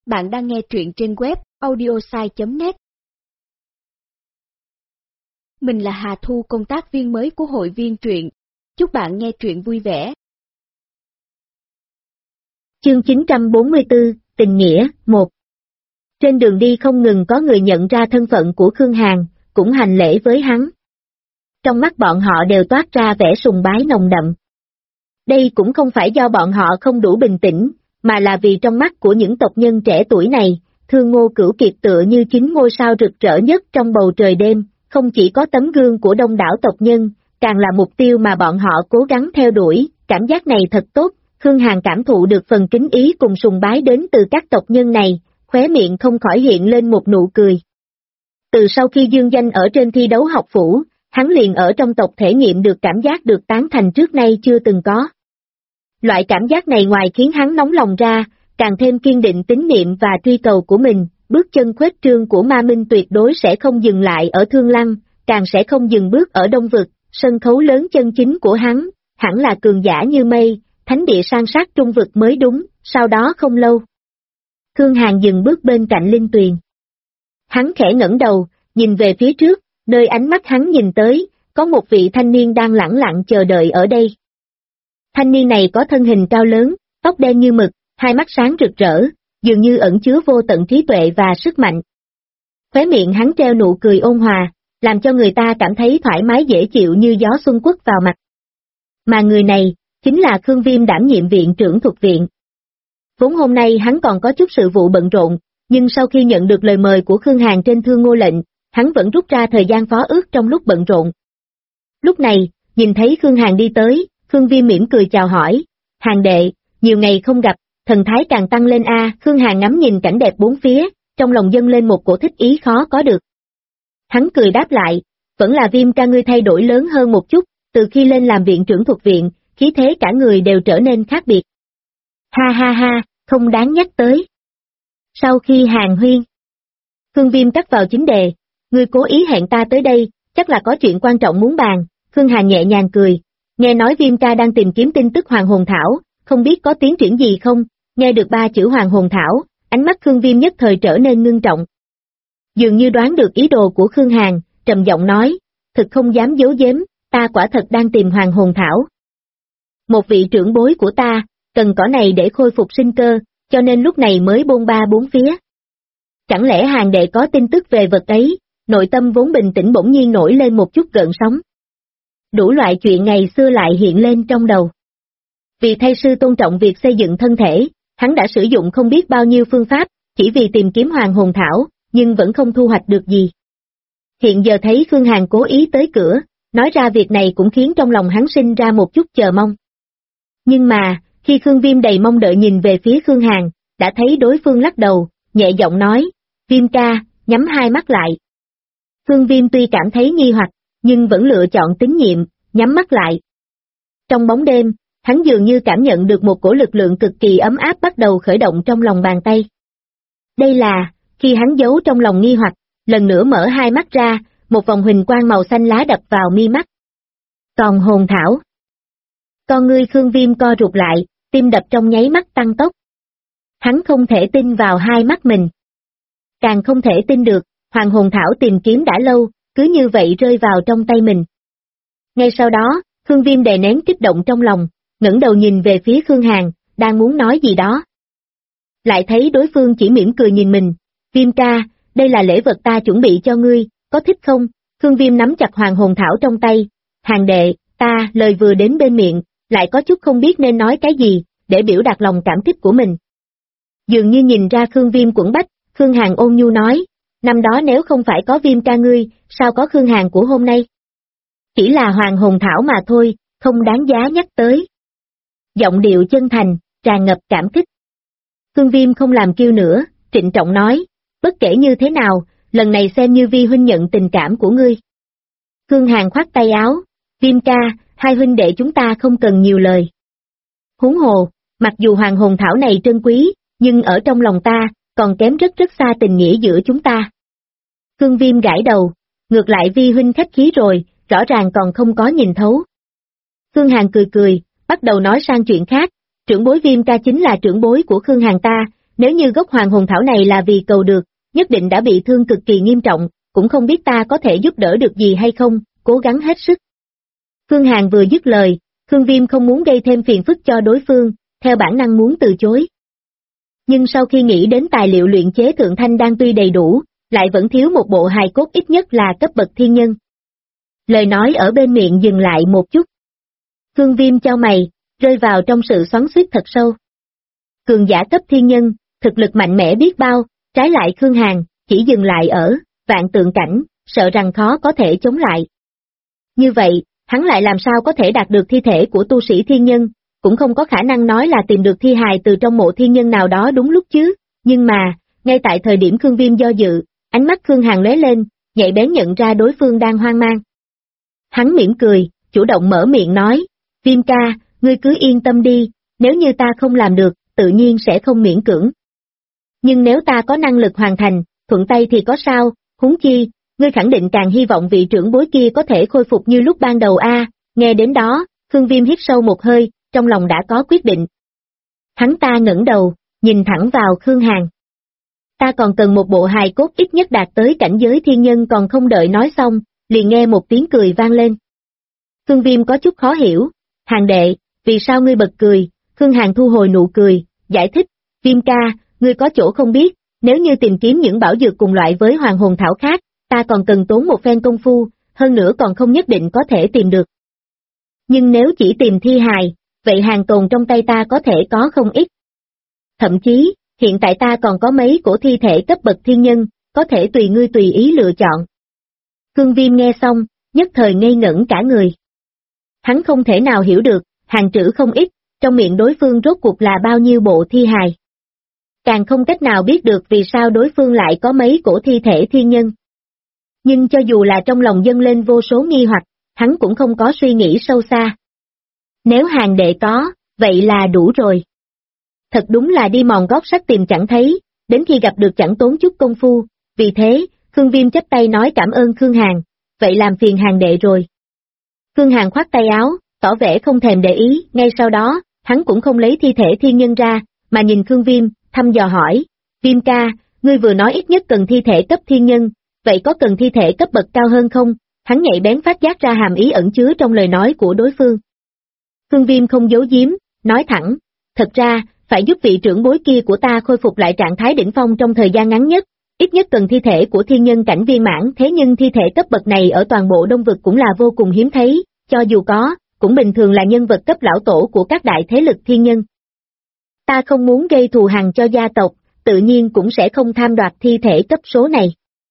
Bạn đang nghe truyện trên web audiosai.net. Mình là Hà Thu, công tác viên mới của hội viên truyện. Chúc bạn nghe truyện vui vẻ. Chương 944, Tình Nghĩa, 1. Trên đường đi không ngừng có người nhận ra thân phận của Khương Hàn, cũng hành lễ với hắn. Trong mắt bọn họ đều toát ra vẻ sùng bái nồng đậm. Đây cũng không phải do bọn họ không đủ bình tĩnh, mà là vì trong mắt của những tộc nhân trẻ tuổi này, Thương Ngô Cửu Kiệt tựa như chính ngôi sao rực rỡ nhất trong bầu trời đêm, không chỉ có tấm gương của đông đảo tộc nhân, càng là mục tiêu mà bọn họ cố gắng theo đuổi. Cảm giác này thật tốt. Khương Hàn cảm thụ được phần kính ý cùng sùng bái đến từ các tộc nhân này, khóe miệng không khỏi hiện lên một nụ cười. Từ sau khi dương danh ở trên thi đấu học phủ, hắn liền ở trong tộc thể nghiệm được cảm giác được tán thành trước nay chưa từng có. Loại cảm giác này ngoài khiến hắn nóng lòng ra, càng thêm kiên định tín niệm và truy cầu của mình, bước chân khuếch trương của Ma Minh tuyệt đối sẽ không dừng lại ở Thương Lăng, càng sẽ không dừng bước ở Đông Vực, sân khấu lớn chân chính của hắn, hẳn là cường giả như mây, thánh địa san sát Trung Vực mới đúng. Sau đó không lâu, Khương Hàn dừng bước bên cạnh Linh Tuyền. Hắn khẽ ngẩng đầu, nhìn về phía trước, nơi ánh mắt hắn nhìn tới, có một vị thanh niên đang lẳng lặng chờ đợi ở đây. Thanh niên này có thân hình cao lớn, tóc đen như mực, hai mắt sáng rực rỡ, dường như ẩn chứa vô tận trí tuệ và sức mạnh. Khóe miệng hắn treo nụ cười ôn hòa, làm cho người ta cảm thấy thoải mái dễ chịu như gió xuân quất vào mặt. Mà người này, chính là Khương Viêm đảm nhiệm viện trưởng thuộc viện. Vốn hôm nay hắn còn có chút sự vụ bận rộn, nhưng sau khi nhận được lời mời của Khương Hàn trên Thương Ngô lệnh, hắn vẫn rút ra thời gian phó ước trong lúc bận rộn. Lúc này, nhìn thấy Khương Hàn đi tới, Khương Viêm mỉm cười chào hỏi, Hàn đệ, nhiều ngày không gặp, thần thái càng tăng lên a. Khương Hàn ngắm nhìn cảnh đẹp bốn phía, trong lòng dâng lên một cổ thích ý khó có được. Hắn cười đáp lại, vẫn là Viêm ca ngươi thay đổi lớn hơn một chút, từ khi lên làm viện trưởng thuộc viện, khí thế cả người đều trở nên khác biệt. Ha ha ha, không đáng nhắc tới. Sau khi Hàn huyên, Khương Viêm cắt vào chính đề, ngươi cố ý hẹn ta tới đây, chắc là có chuyện quan trọng muốn bàn. Khương Hàn nhẹ nhàng cười, nghe nói Viêm ca đang tìm kiếm tin tức Hoàng Hồn Thảo, không biết có tiến triển gì không. Nghe được ba chữ Hoàng Hồn Thảo, ánh mắt Khương Viêm nhất thời trở nên ngưng trọng. Dường như đoán được ý đồ của Khương Hàn, trầm giọng nói, thực không dám giấu giếm, ta quả thật đang tìm Hoàng Hồn Thảo. Một vị trưởng bối của ta, cần cỏ này để khôi phục sinh cơ, cho nên lúc này mới bôn ba bốn phía. Chẳng lẽ Hàn đệ có tin tức về vật ấy? Nội tâm vốn bình tĩnh bỗng nhiên nổi lên một chút gợn sóng. Đủ loại chuyện ngày xưa lại hiện lên trong đầu. Vì thay sư tôn trọng việc xây dựng thân thể, hắn đã sử dụng không biết bao nhiêu phương pháp, chỉ vì tìm kiếm Hoàng Hồn Thảo, nhưng vẫn không thu hoạch được gì. Hiện giờ thấy Khương Hàn cố ý tới cửa, nói ra việc này cũng khiến trong lòng hắn sinh ra một chút chờ mong. Nhưng mà, khi Khương Viêm đầy mong đợi nhìn về phía Khương Hàn, đã thấy đối phương lắc đầu, nhẹ giọng nói, Viêm ca, nhắm hai mắt lại. Khương Viêm tuy cảm thấy nghi hoặc, nhưng vẫn lựa chọn tín nhiệm, nhắm mắt lại. Trong bóng đêm, hắn dường như cảm nhận được một cổ lực lượng cực kỳ ấm áp bắt đầu khởi động trong lòng bàn tay. Đây là, khi hắn giấu trong lòng nghi hoặc, lần nữa mở hai mắt ra, một vòng huỳnh quang màu xanh lá đập vào mi mắt. Tòn hồn thảo. Con ngươi Khương Viêm co rụt lại, tim đập trong nháy mắt tăng tốc. Hắn không thể tin vào hai mắt mình. Càng không thể tin được, Hoàng Hồn Thảo tìm kiếm đã lâu, cứ như vậy rơi vào trong tay mình. Ngay sau đó, Khương Viêm đè nén kích động trong lòng, ngẩng đầu nhìn về phía Khương Hàn, đang muốn nói gì đó. Lại thấy đối phương chỉ mỉm cười nhìn mình, Viêm ca, đây là lễ vật ta chuẩn bị cho ngươi, có thích không? Khương Viêm nắm chặt Hoàng Hồn Thảo trong tay, Hàn đệ, ta, lời vừa đến bên miệng, lại có chút không biết nên nói cái gì, để biểu đạt lòng cảm kích của mình. Dường như nhìn ra Khương Viêm quẫn bách, Khương Hàn ôn nhu nói, năm đó nếu không phải có Viêm ca ngươi, sao có Khương Hàn của hôm nay? Chỉ là Hoàng Hồn Thảo mà thôi, không đáng giá nhắc tới. Giọng điệu chân thành, tràn ngập cảm kích. Khương Viêm không làm kiêu nữa, trịnh trọng nói, bất kể như thế nào, lần này xem như Vi huynh nhận tình cảm của ngươi. Khương Hàn khoát tay áo, Viêm ca, hai huynh đệ chúng ta không cần nhiều lời. Huống hồ, mặc dù Hoàng Hồn Thảo này trân quý, nhưng ở trong lòng ta, còn kém rất rất xa tình nghĩa giữa chúng ta. Khương Viêm gãi đầu, ngược lại Vi huynh khách khí rồi, rõ ràng còn không có nhìn thấu. Khương Hàn cười cười, bắt đầu nói sang chuyện khác, trưởng bối Viêm ca chính là trưởng bối của Khương Hàn ta, nếu như gốc hoàng hồn thảo này là vì cầu được, nhất định đã bị thương cực kỳ nghiêm trọng, cũng không biết ta có thể giúp đỡ được gì hay không, cố gắng hết sức. Khương Hàn vừa dứt lời, Khương Viêm không muốn gây thêm phiền phức cho đối phương, theo bản năng muốn từ chối. Nhưng sau khi nghĩ đến tài liệu luyện chế thượng thanh đan tuy đầy đủ, lại vẫn thiếu một bộ hài cốt ít nhất là cấp bậc thiên nhân. Lời nói ở bên miệng dừng lại một chút. Khương Viêm chau mày, rơi vào trong sự xoắn xuýt thật sâu. Cường giả cấp thiên nhân, thực lực mạnh mẽ biết bao, trái lại Khương Hàn, chỉ dừng lại ở vạn tượng cảnh, sợ rằng khó có thể chống lại. Như vậy, hắn lại làm sao có thể đạt được thi thể của tu sĩ thiên nhân, cũng không có khả năng nói là tìm được thi hài từ trong mộ thiên nhân nào đó đúng lúc chứ, nhưng mà, ngay tại thời điểm Khương Viêm do dự, ánh mắt Khương Hàn lóe lên, nhạy bén nhận ra đối phương đang hoang mang. Hắn mỉm cười, chủ động mở miệng nói, Viêm ca, ngươi cứ yên tâm đi, nếu như ta không làm được, tự nhiên sẽ không miễn cưỡng. Nhưng nếu ta có năng lực hoàn thành, thuận tay thì có sao, huống chi, ngươi khẳng định càng hy vọng vị trưởng bối kia có thể khôi phục như lúc ban đầu a. Nghe đến đó, Khương Viêm hít sâu một hơi, trong lòng đã có quyết định. Hắn ta ngẩng đầu, nhìn thẳng vào Khương Hàn. Ta còn cần một bộ hài cốt ít nhất đạt tới cảnh giới thiên nhân, còn không đợi nói xong, liền nghe một tiếng cười vang lên. Khương Viêm có chút khó hiểu, Hàn đệ, vì sao ngươi bật cười? Khương Hàn thu hồi nụ cười, giải thích, Viêm ca, ngươi có chỗ không biết, nếu như tìm kiếm những bảo dược cùng loại với hoàng hồn thảo khác, ta còn cần tốn một phen công phu, hơn nữa còn không nhất định có thể tìm được. Nhưng nếu chỉ tìm thi hài, vậy hàng tồn trong tay ta có thể có không ít. Thậm chí, hiện tại ta còn có mấy cổ thi thể cấp bậc thiên nhân, có thể tùy ngươi tùy ý lựa chọn. Khương Viêm nghe xong, nhất thời ngây ngẩn cả người. Hắn không thể nào hiểu được, hàng trữ không ít, trong miệng đối phương rốt cuộc là bao nhiêu bộ thi hài. Càng không cách nào biết được vì sao đối phương lại có mấy cổ thi thể thiên nhân. Nhưng cho dù là trong lòng dâng lên vô số nghi hoặc, hắn cũng không có suy nghĩ sâu xa. Nếu Hàn đệ có, vậy là đủ rồi. Thật đúng là đi mòn gót sắt tìm chẳng thấy, đến khi gặp được chẳng tốn chút công phu, vì thế, Khương Viêm chắp tay nói cảm ơn Khương Hàn, vậy làm phiền Hàn đệ rồi. Khương Hàn khoát tay áo, tỏ vẻ không thèm để ý, ngay sau đó, hắn cũng không lấy thi thể thiên nhân ra, mà nhìn Khương Viêm, thăm dò hỏi, Viêm ca, ngươi vừa nói ít nhất cần thi thể cấp thiên nhân, vậy có cần thi thể cấp bậc cao hơn không? Hắn nhạy bén phát giác ra hàm ý ẩn chứa trong lời nói của đối phương. Khương Viêm không giấu giếm, nói thẳng, thật ra, phải giúp vị trưởng bối kia của ta khôi phục lại trạng thái đỉnh phong trong thời gian ngắn nhất, ít nhất cần thi thể của thiên nhân cảnh viên mãn, thế nhưng thi thể cấp bậc này ở toàn bộ Đông Vực cũng là vô cùng hiếm thấy, cho dù có, cũng bình thường là nhân vật cấp lão tổ của các đại thế lực thiên nhân. Ta không muốn gây thù hằn cho gia tộc, tự nhiên cũng sẽ không tham đoạt thi thể cấp số này.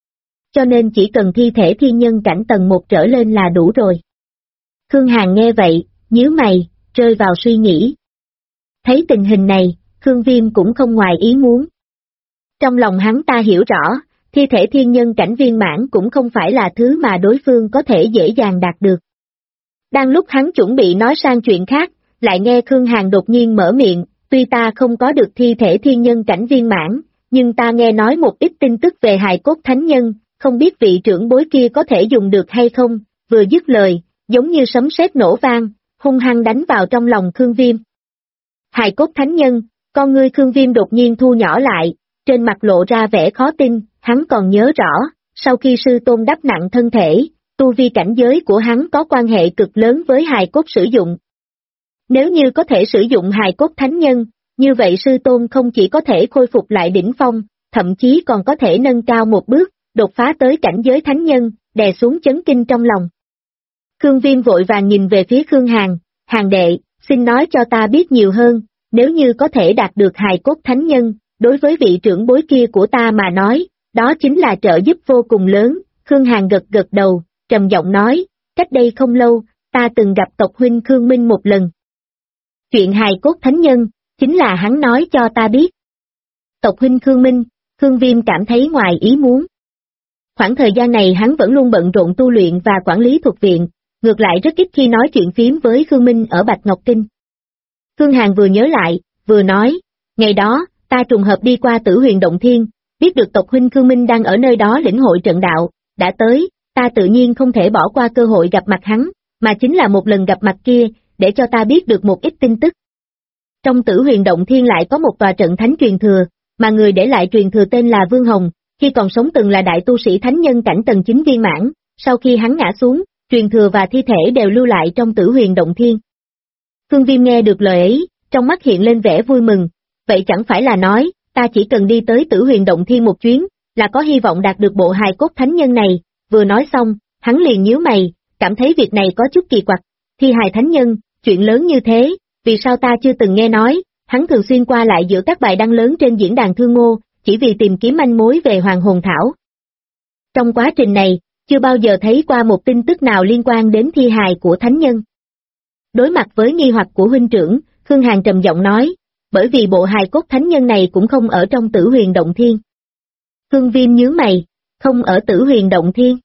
Cho nên chỉ cần thi thể thiên nhân cảnh tầng 1 trở lên là đủ rồi. Khương Hàn nghe vậy, nhíu mày, rơi vào suy nghĩ. Thấy tình hình này, Khương Viêm cũng không ngoài ý muốn. Trong lòng hắn ta hiểu rõ, thi thể thiên nhân cảnh viên mãn cũng không phải là thứ mà đối phương có thể dễ dàng đạt được. Đang lúc hắn chuẩn bị nói sang chuyện khác, lại nghe Khương Hàn đột nhiên mở miệng, tuy ta không có được thi thể thiên nhân cảnh viên mãn, nhưng ta nghe nói một ít tin tức về hài cốt thánh nhân, không biết vị trưởng bối kia có thể dùng được hay không, vừa dứt lời, giống như sấm sét nổ vang, hung hăng đánh vào trong lòng Khương Viêm. Hài cốt thánh nhân, con ngươi Khương Viêm đột nhiên thu nhỏ lại, trên mặt lộ ra vẻ khó tin, hắn còn nhớ rõ, sau khi sư tôn đắp nặng thân thể, tu vi cảnh giới của hắn có quan hệ cực lớn với hài cốt sử dụng. Nếu như có thể sử dụng hài cốt thánh nhân, như vậy sư tôn không chỉ có thể khôi phục lại đỉnh phong, thậm chí còn có thể nâng cao một bước, đột phá tới cảnh giới thánh nhân, đè xuống chấn kinh trong lòng. Khương Viêm vội vàng nhìn về phía Khương Hàn, Hàn đệ, xin nói cho ta biết nhiều hơn, nếu như có thể đạt được hài cốt thánh nhân, đối với vị trưởng bối kia của ta mà nói, đó chính là trợ giúp vô cùng lớn. Khương Hàn gật gật đầu, trầm giọng nói, cách đây không lâu, ta từng gặp tộc huynh Khương Minh một lần. Chuyện hài cốt thánh nhân, chính là hắn nói cho ta biết. Tộc huynh Khương Minh, Khương Viêm cảm thấy ngoài ý muốn. Khoảng thời gian này hắn vẫn luôn bận rộn tu luyện và quản lý thuộc viện, ngược lại rất ít khi nói chuyện phím với Khương Minh ở Bạch Ngọc Kinh. Khương Hàn vừa nhớ lại, vừa nói, ngày đó, ta trùng hợp đi qua Tử Huyền Động Thiên, biết được tộc huynh Khương Minh đang ở nơi đó lĩnh hội trận đạo, đã tới, ta tự nhiên không thể bỏ qua cơ hội gặp mặt hắn, mà chính là một lần gặp mặt kia, để cho ta biết được một ít tin tức. Trong Tử Huyền Động Thiên lại có một tòa trận thánh truyền thừa, mà người để lại truyền thừa tên là Vương Hồng, khi còn sống từng là đại tu sĩ thánh nhân cảnh tầng 9 viên mãn, sau khi hắn ngã xuống, truyền thừa và thi thể đều lưu lại trong Tử Huyền Động Thiên. Khương Viêm nghe được lời ấy, trong mắt hiện lên vẻ vui mừng, vậy chẳng phải là nói, ta chỉ cần đi tới Tử Huyền Động Thiên một chuyến, là có hy vọng đạt được bộ hài cốt thánh nhân này. Vừa nói xong, hắn liền nhíu mày, cảm thấy việc này có chút kỳ quặc, thi hài thánh nhân, chuyện lớn như thế, vì sao ta chưa từng nghe nói. Hắn thường xuyên qua lại giữa các bài đăng lớn trên diễn đàn Thương Mô, chỉ vì tìm kiếm manh mối về Hoàng Hồn Thảo. Trong quá trình này, chưa bao giờ thấy qua một tin tức nào liên quan đến thi hài của thánh nhân. Đối mặt với nghi hoặc của huynh trưởng, Khương Hàn trầm giọng nói, bởi vì bộ hài cốt thánh nhân này cũng không ở trong Tử Huyền Động Thiên. Khương Viêm nhướng mày, không ở Tử Huyền Động Thiên.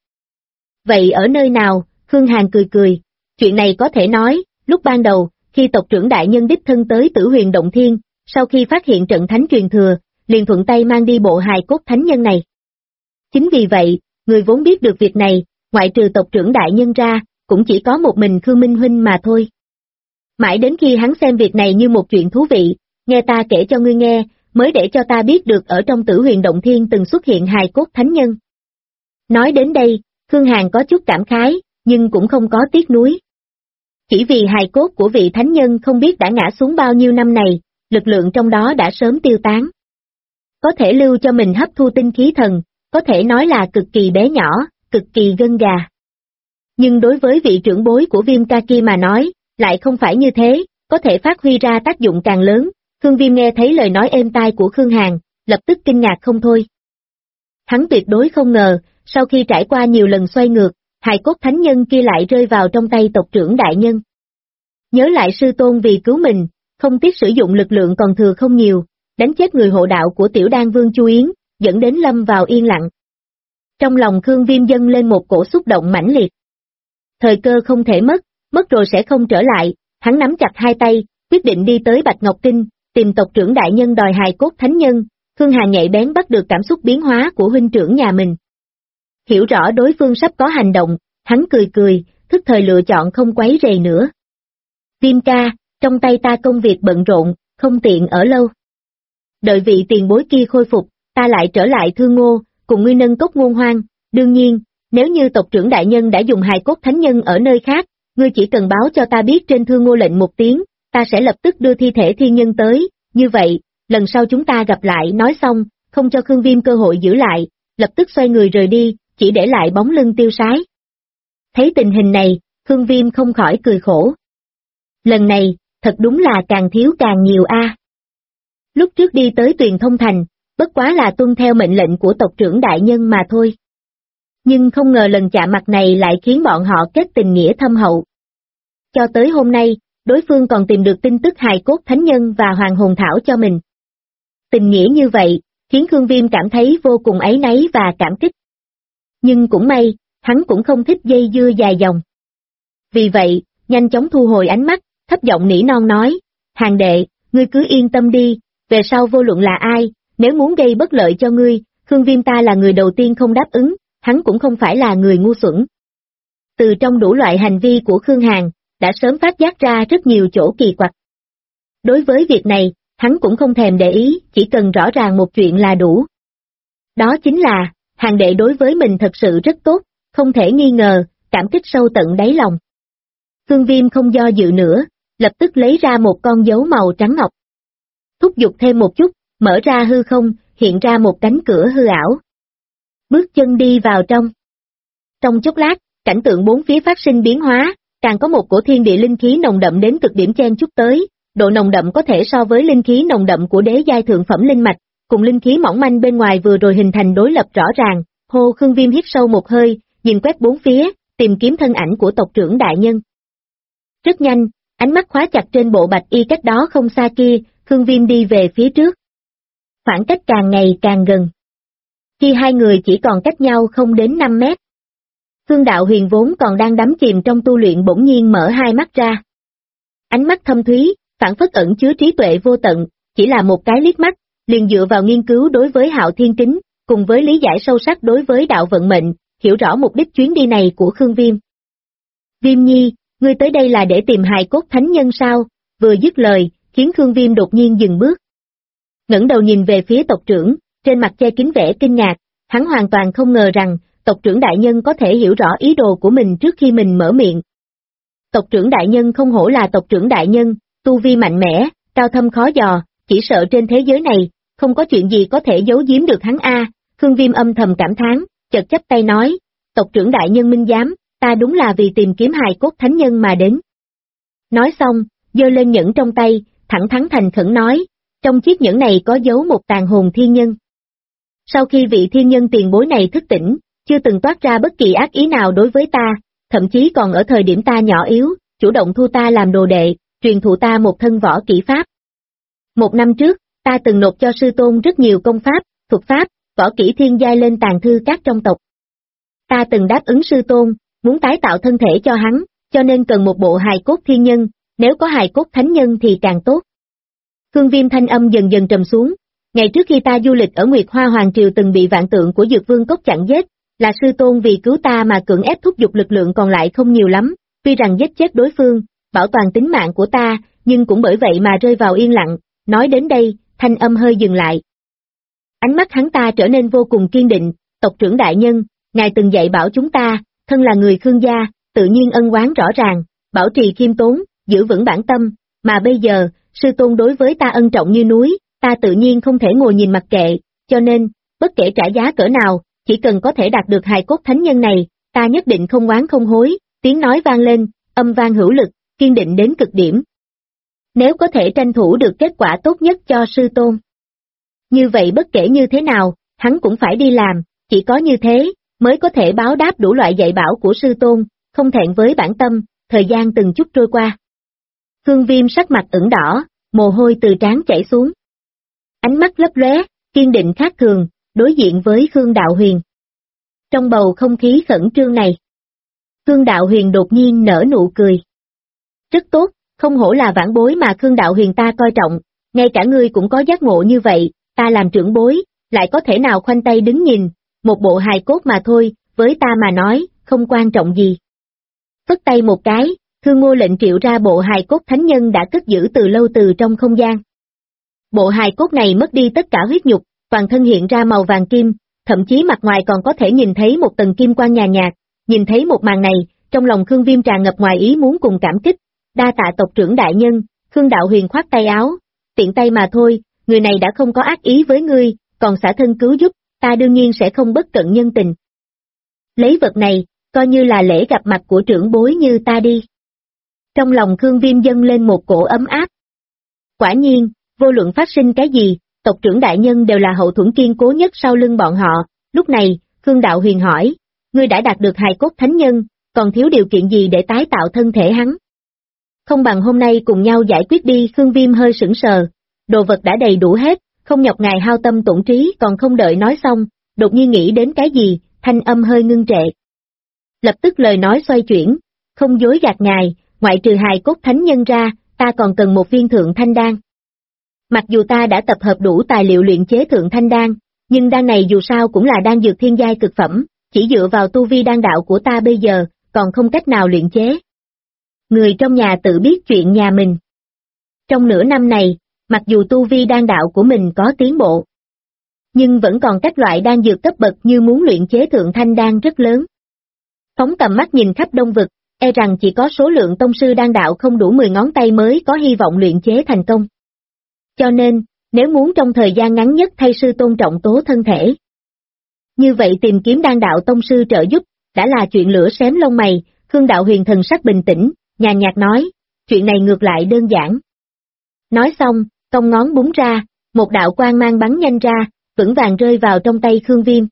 Vậy ở nơi nào? Khương Hàn cười cười, chuyện này có thể nói, lúc ban đầu, khi tộc trưởng đại nhân đích thân tới Tử Huyền Động Thiên, sau khi phát hiện trận thánh truyền thừa, liền thuận tay mang đi bộ hài cốt thánh nhân này. Chính vì vậy, người vốn biết được việc này, ngoại trừ tộc trưởng đại nhân ra, cũng chỉ có một mình Khương Minh Huynh mà thôi. Mãi đến khi hắn xem việc này như một chuyện thú vị, nghe ta kể cho ngươi nghe, mới để cho ta biết được ở trong Tử Huyền Động Thiên từng xuất hiện hài cốt thánh nhân. Nói đến đây, Khương Hàn có chút cảm khái, nhưng cũng không có tiếc nuối. Chỉ vì hài cốt của vị thánh nhân không biết đã ngã xuống bao nhiêu năm này, lực lượng trong đó đã sớm tiêu tán. Có thể lưu cho mình hấp thu tinh khí thần, có thể nói là cực kỳ bé nhỏ, cực kỳ gân gà. Nhưng đối với vị trưởng bối của Viêm ca kia mà nói, lại không phải như thế, có thể phát huy ra tác dụng càng lớn. Khương Viêm nghe thấy lời nói êm tai của Khương Hàn, lập tức kinh ngạc không thôi. Hắn tuyệt đối không ngờ, sau khi trải qua nhiều lần xoay ngược, hài cốt thánh nhân kia lại rơi vào trong tay tộc trưởng đại nhân. Nhớ lại sư tôn vì cứu mình, không tiếc sử dụng lực lượng còn thừa không nhiều, đánh chết người hộ đạo của Tiểu Đan Vương Chu Yến, dẫn đến lâm vào yên lặng. Trong lòng Khương Viêm dâng lên một cổ xúc động mãnh liệt. Thời cơ không thể mất rồi sẽ không trở lại, hắn nắm chặt hai tay, quyết định đi tới Bạch Ngọc Kinh, tìm tộc trưởng đại nhân đòi hài cốt thánh nhân. Khương Hàn nhạy bén bắt được cảm xúc biến hóa của huynh trưởng nhà mình. Hiểu rõ đối phương sắp có hành động, hắn cười cười, thức thời lựa chọn không quấy rầy nữa. Viêm ca, trong tay ta công việc bận rộn, không tiện ở lâu. Đợi vị tiền bối kia khôi phục, ta lại trở lại Thương Ngô, cùng ngươi nâng cốc Ngôn Hoang. Đương nhiên, nếu như tộc trưởng đại nhân đã dùng hài cốt thánh nhân ở nơi khác, ngươi chỉ cần báo cho ta biết trên Thương Ngô lệnh một tiếng, ta sẽ lập tức đưa thi thể thiên nhân tới. Như vậy, lần sau chúng ta gặp lại. Nói xong, không cho Khương Viêm cơ hội giữ lại, lập tức xoay người rời đi, chỉ để lại bóng lưng tiêu sái. Thấy tình hình này, Khương Viêm không khỏi cười khổ. Lần này, thật đúng là càng thiếu càng nhiều a. Lúc trước đi tới Tuyền Thông Thành, bất quá là tuân theo mệnh lệnh của tộc trưởng đại nhân mà thôi. Nhưng không ngờ lần chạm mặt này lại khiến bọn họ kết tình nghĩa thâm hậu. Cho tới hôm nay, đối phương còn tìm được tin tức hài cốt thánh nhân và Hoàng Hồn Thảo cho mình. Tình nghĩa như vậy, khiến Khương Viêm cảm thấy vô cùng áy náy và cảm kích. Nhưng cũng may, hắn cũng không thích dây dưa dài dòng. Vì vậy, nhanh chóng thu hồi ánh mắt, thấp giọng nỉ non nói, Hàn đệ, ngươi cứ yên tâm đi, về sau vô luận là ai, nếu muốn gây bất lợi cho ngươi, Khương Viêm ta là người đầu tiên không đáp ứng, hắn cũng không phải là người ngu xuẩn. Từ trong đủ loại hành vi của Khương Hàn, đã sớm phát giác ra rất nhiều chỗ kỳ quặc. Đối với việc này, hắn cũng không thèm để ý, chỉ cần rõ ràng một chuyện là đủ. Đó chính là, Hàn đệ đối với mình thật sự rất tốt, không thể nghi ngờ, cảm kích sâu tận đáy lòng. Khương Viêm không do dự nữa, lập tức lấy ra một con dấu màu trắng ngọc. Thúc giục thêm một chút, mở ra hư không, hiện ra một cánh cửa hư ảo. Bước chân đi vào trong. Trong chốc lát, cảnh tượng bốn phía phát sinh biến hóa, càng có một cổ thiên địa linh khí nồng đậm đến cực điểm chen chúc tới, độ nồng đậm có thể so với linh khí nồng đậm của đế giai thượng phẩm linh mạch, cùng linh khí mỏng manh bên ngoài vừa rồi hình thành đối lập rõ ràng. Hô, Khương Viêm hít sâu một hơi, nhìn quét bốn phía, tìm kiếm thân ảnh của tộc trưởng đại nhân. Rất nhanh, ánh mắt khóa chặt trên bộ bạch y cách đó không xa kia, Khương Viêm đi về phía trước. Khoảng cách càng ngày càng gần. Khi hai người chỉ còn cách nhau không đến 5 mét. Khương Đạo Huyền vốn còn đang đắm chìm trong tu luyện bỗng nhiên mở hai mắt ra. Ánh mắt thâm thúy, phảng phất ẩn chứa trí tuệ vô tận, chỉ là một cái liếc mắt, liền dựa vào nghiên cứu đối với Hạo Thiên Kính, cùng với lý giải sâu sắc đối với đạo vận mệnh, hiểu rõ mục đích chuyến đi này của Khương Viêm. Viêm nhi, ngươi tới đây là để tìm hài cốt thánh nhân sao? Vừa dứt lời, khiến Khương Viêm đột nhiên dừng bước. ngẩng đầu nhìn về phía tộc trưởng, trên mặt che kín vẻ kinh ngạc, hắn hoàn toàn không ngờ rằng, tộc trưởng đại nhân có thể hiểu rõ ý đồ của mình trước khi mình mở miệng. Tộc trưởng đại nhân không hổ là tộc trưởng đại nhân, tu vi mạnh mẽ, cao thâm khó dò, chỉ sợ trên thế giới này, không có chuyện gì có thể giấu giếm được hắn a. Khương Viêm âm thầm cảm thán, chợt chắp tay nói, tộc trưởng đại nhân minh giám, ta đúng là vì tìm kiếm hài cốt thánh nhân mà đến. Nói xong, giơ lên nhẫn trong tay, thẳng thắn thành khẩn nói, trong chiếc nhẫn này có giấu một tàn hồn thiên nhân. Sau khi vị thiên nhân tiền bối này thức tỉnh, chưa từng toát ra bất kỳ ác ý nào đối với ta, thậm chí còn ở thời điểm ta nhỏ yếu, chủ động thu ta làm đồ đệ, truyền thụ ta một thân võ kỹ pháp. 1 năm trước, ta từng nộp cho sư tôn rất nhiều công pháp, thuật pháp, võ kỹ thiên giai lên tàng thư các trong tộc. Ta từng đáp ứng sư tôn, muốn tái tạo thân thể cho hắn, cho nên cần một bộ hài cốt thiên nhân, nếu có hài cốt thánh nhân thì càng tốt. Khương Viêm thanh âm dần dần trầm xuống, ngày trước khi ta du lịch ở Nguyệt Hoa Hoàng Triều từng bị vạn tượng của Dược Vương Cốc chặn giết, là sư tôn vì cứu ta mà cưỡng ép thúc giục lực lượng còn lại không nhiều lắm, tuy rằng giết chết đối phương, bảo toàn tính mạng của ta, nhưng cũng bởi vậy mà rơi vào yên lặng, nói đến đây, thanh âm hơi dừng lại. Ánh mắt hắn ta trở nên vô cùng kiên định, tộc trưởng đại nhân, ngài từng dạy bảo chúng ta, thân là người Khương gia, tự nhiên ân oán rõ ràng, bảo trì khiêm tốn, giữ vững bản tâm, mà bây giờ, sư tôn đối với ta ân trọng như núi, ta tự nhiên không thể ngồi nhìn mặc kệ, cho nên, bất kể trả giá cỡ nào, chỉ cần có thể đạt được hài cốt thánh nhân này, ta nhất định không oán không hối, tiếng nói vang lên, âm vang hữu lực, kiên định đến cực điểm. Nếu có thể tranh thủ được kết quả tốt nhất cho sư tôn. Như vậy bất kể như thế nào, hắn cũng phải đi làm, chỉ có như thế, mới có thể báo đáp đủ loại dạy bảo của sư tôn, không thẹn với bản tâm, thời gian từng chút trôi qua. Khương Viêm sắc mặt ửng đỏ, mồ hôi từ trán chảy xuống. Ánh mắt lấp lóe, kiên định khác thường, đối diện với Khương Đạo Huyền. Trong bầu không khí khẩn trương này, Khương Đạo Huyền đột nhiên nở nụ cười. Rất tốt, không hổ là vãn bối mà Khương Đạo Huyền ta coi trọng, ngay cả ngươi cũng có giác ngộ như vậy, ta làm trưởng bối, lại có thể nào khoanh tay đứng nhìn, một bộ hài cốt mà thôi, với ta mà nói, không quan trọng gì. Phất tay một cái, Thương Ngô lệnh triệu ra bộ hài cốt thánh nhân đã cất giữ từ lâu từ trong không gian. Bộ hài cốt này mất đi tất cả huyết nhục, toàn thân hiện ra màu vàng kim, thậm chí mặt ngoài còn có thể nhìn thấy một tầng kim quang nhàn nhạt, nhìn thấy một màn này, trong lòng Khương Viêm tràn ngập ngoài ý muốn cùng cảm kích, đa tạ tộc trưởng đại nhân, Khương Đạo Huyền khoát tay áo, tiện tay mà thôi, người này đã không có ác ý với ngươi, còn xả thân cứu giúp, ta đương nhiên sẽ không bất cận nhân tình. Lấy vật này, coi như là lễ gặp mặt của trưởng bối như ta đi. Trong lòng Khương Viêm dâng lên một cổ ấm áp. Quả nhiên, vô luận phát sinh cái gì, tộc trưởng đại nhân đều là hậu thuẫn kiên cố nhất sau lưng bọn họ, lúc này, Khương Đạo Huyền hỏi, ngươi đã đạt được hài cốt thánh nhân, còn thiếu điều kiện gì để tái tạo thân thể hắn? Không bằng hôm nay cùng nhau giải quyết đi. Khương Viêm hơi sững sờ, đồ vật đã đầy đủ hết, không nhọc ngài hao tâm tổn trí, còn không đợi nói xong, đột nhiên nghĩ đến cái gì, thanh âm hơi ngưng trệ. Lập tức lời nói xoay chuyển, không dối gạt ngài, ngoại trừ hài cốt thánh nhân ra, ta còn cần một viên thượng thanh đan. Mặc dù ta đã tập hợp đủ tài liệu luyện chế thượng thanh đan, nhưng đan này dù sao cũng là đan dược thiên giai cực phẩm, chỉ dựa vào tu vi đan đạo của ta bây giờ, còn không cách nào luyện chế. Người trong nhà tự biết chuyện nhà mình. Trong nửa năm này, mặc dù tu vi đan đạo của mình có tiến bộ, nhưng vẫn còn các loại đan dược cấp bậc như muốn luyện chế thượng thanh đan rất lớn. Phóng tầm mắt nhìn khắp Đông Vực, e rằng chỉ có số lượng tông sư đan đạo không đủ 10 ngón tay mới có hy vọng luyện chế thành công. Cho nên, nếu muốn trong thời gian ngắn nhất thay sư tôn trọng tố thân thể, như vậy tìm kiếm đan đạo tông sư trợ giúp, đã là chuyện lửa xém lông mày. Khương Đạo Huyền thần sắc bình tĩnh, nhàn nhạt nói, chuyện này ngược lại đơn giản. Nói xong, cong ngón búng ra, một đạo quang mang bắn nhanh ra, vững vàng rơi vào trong tay Khương Viêm.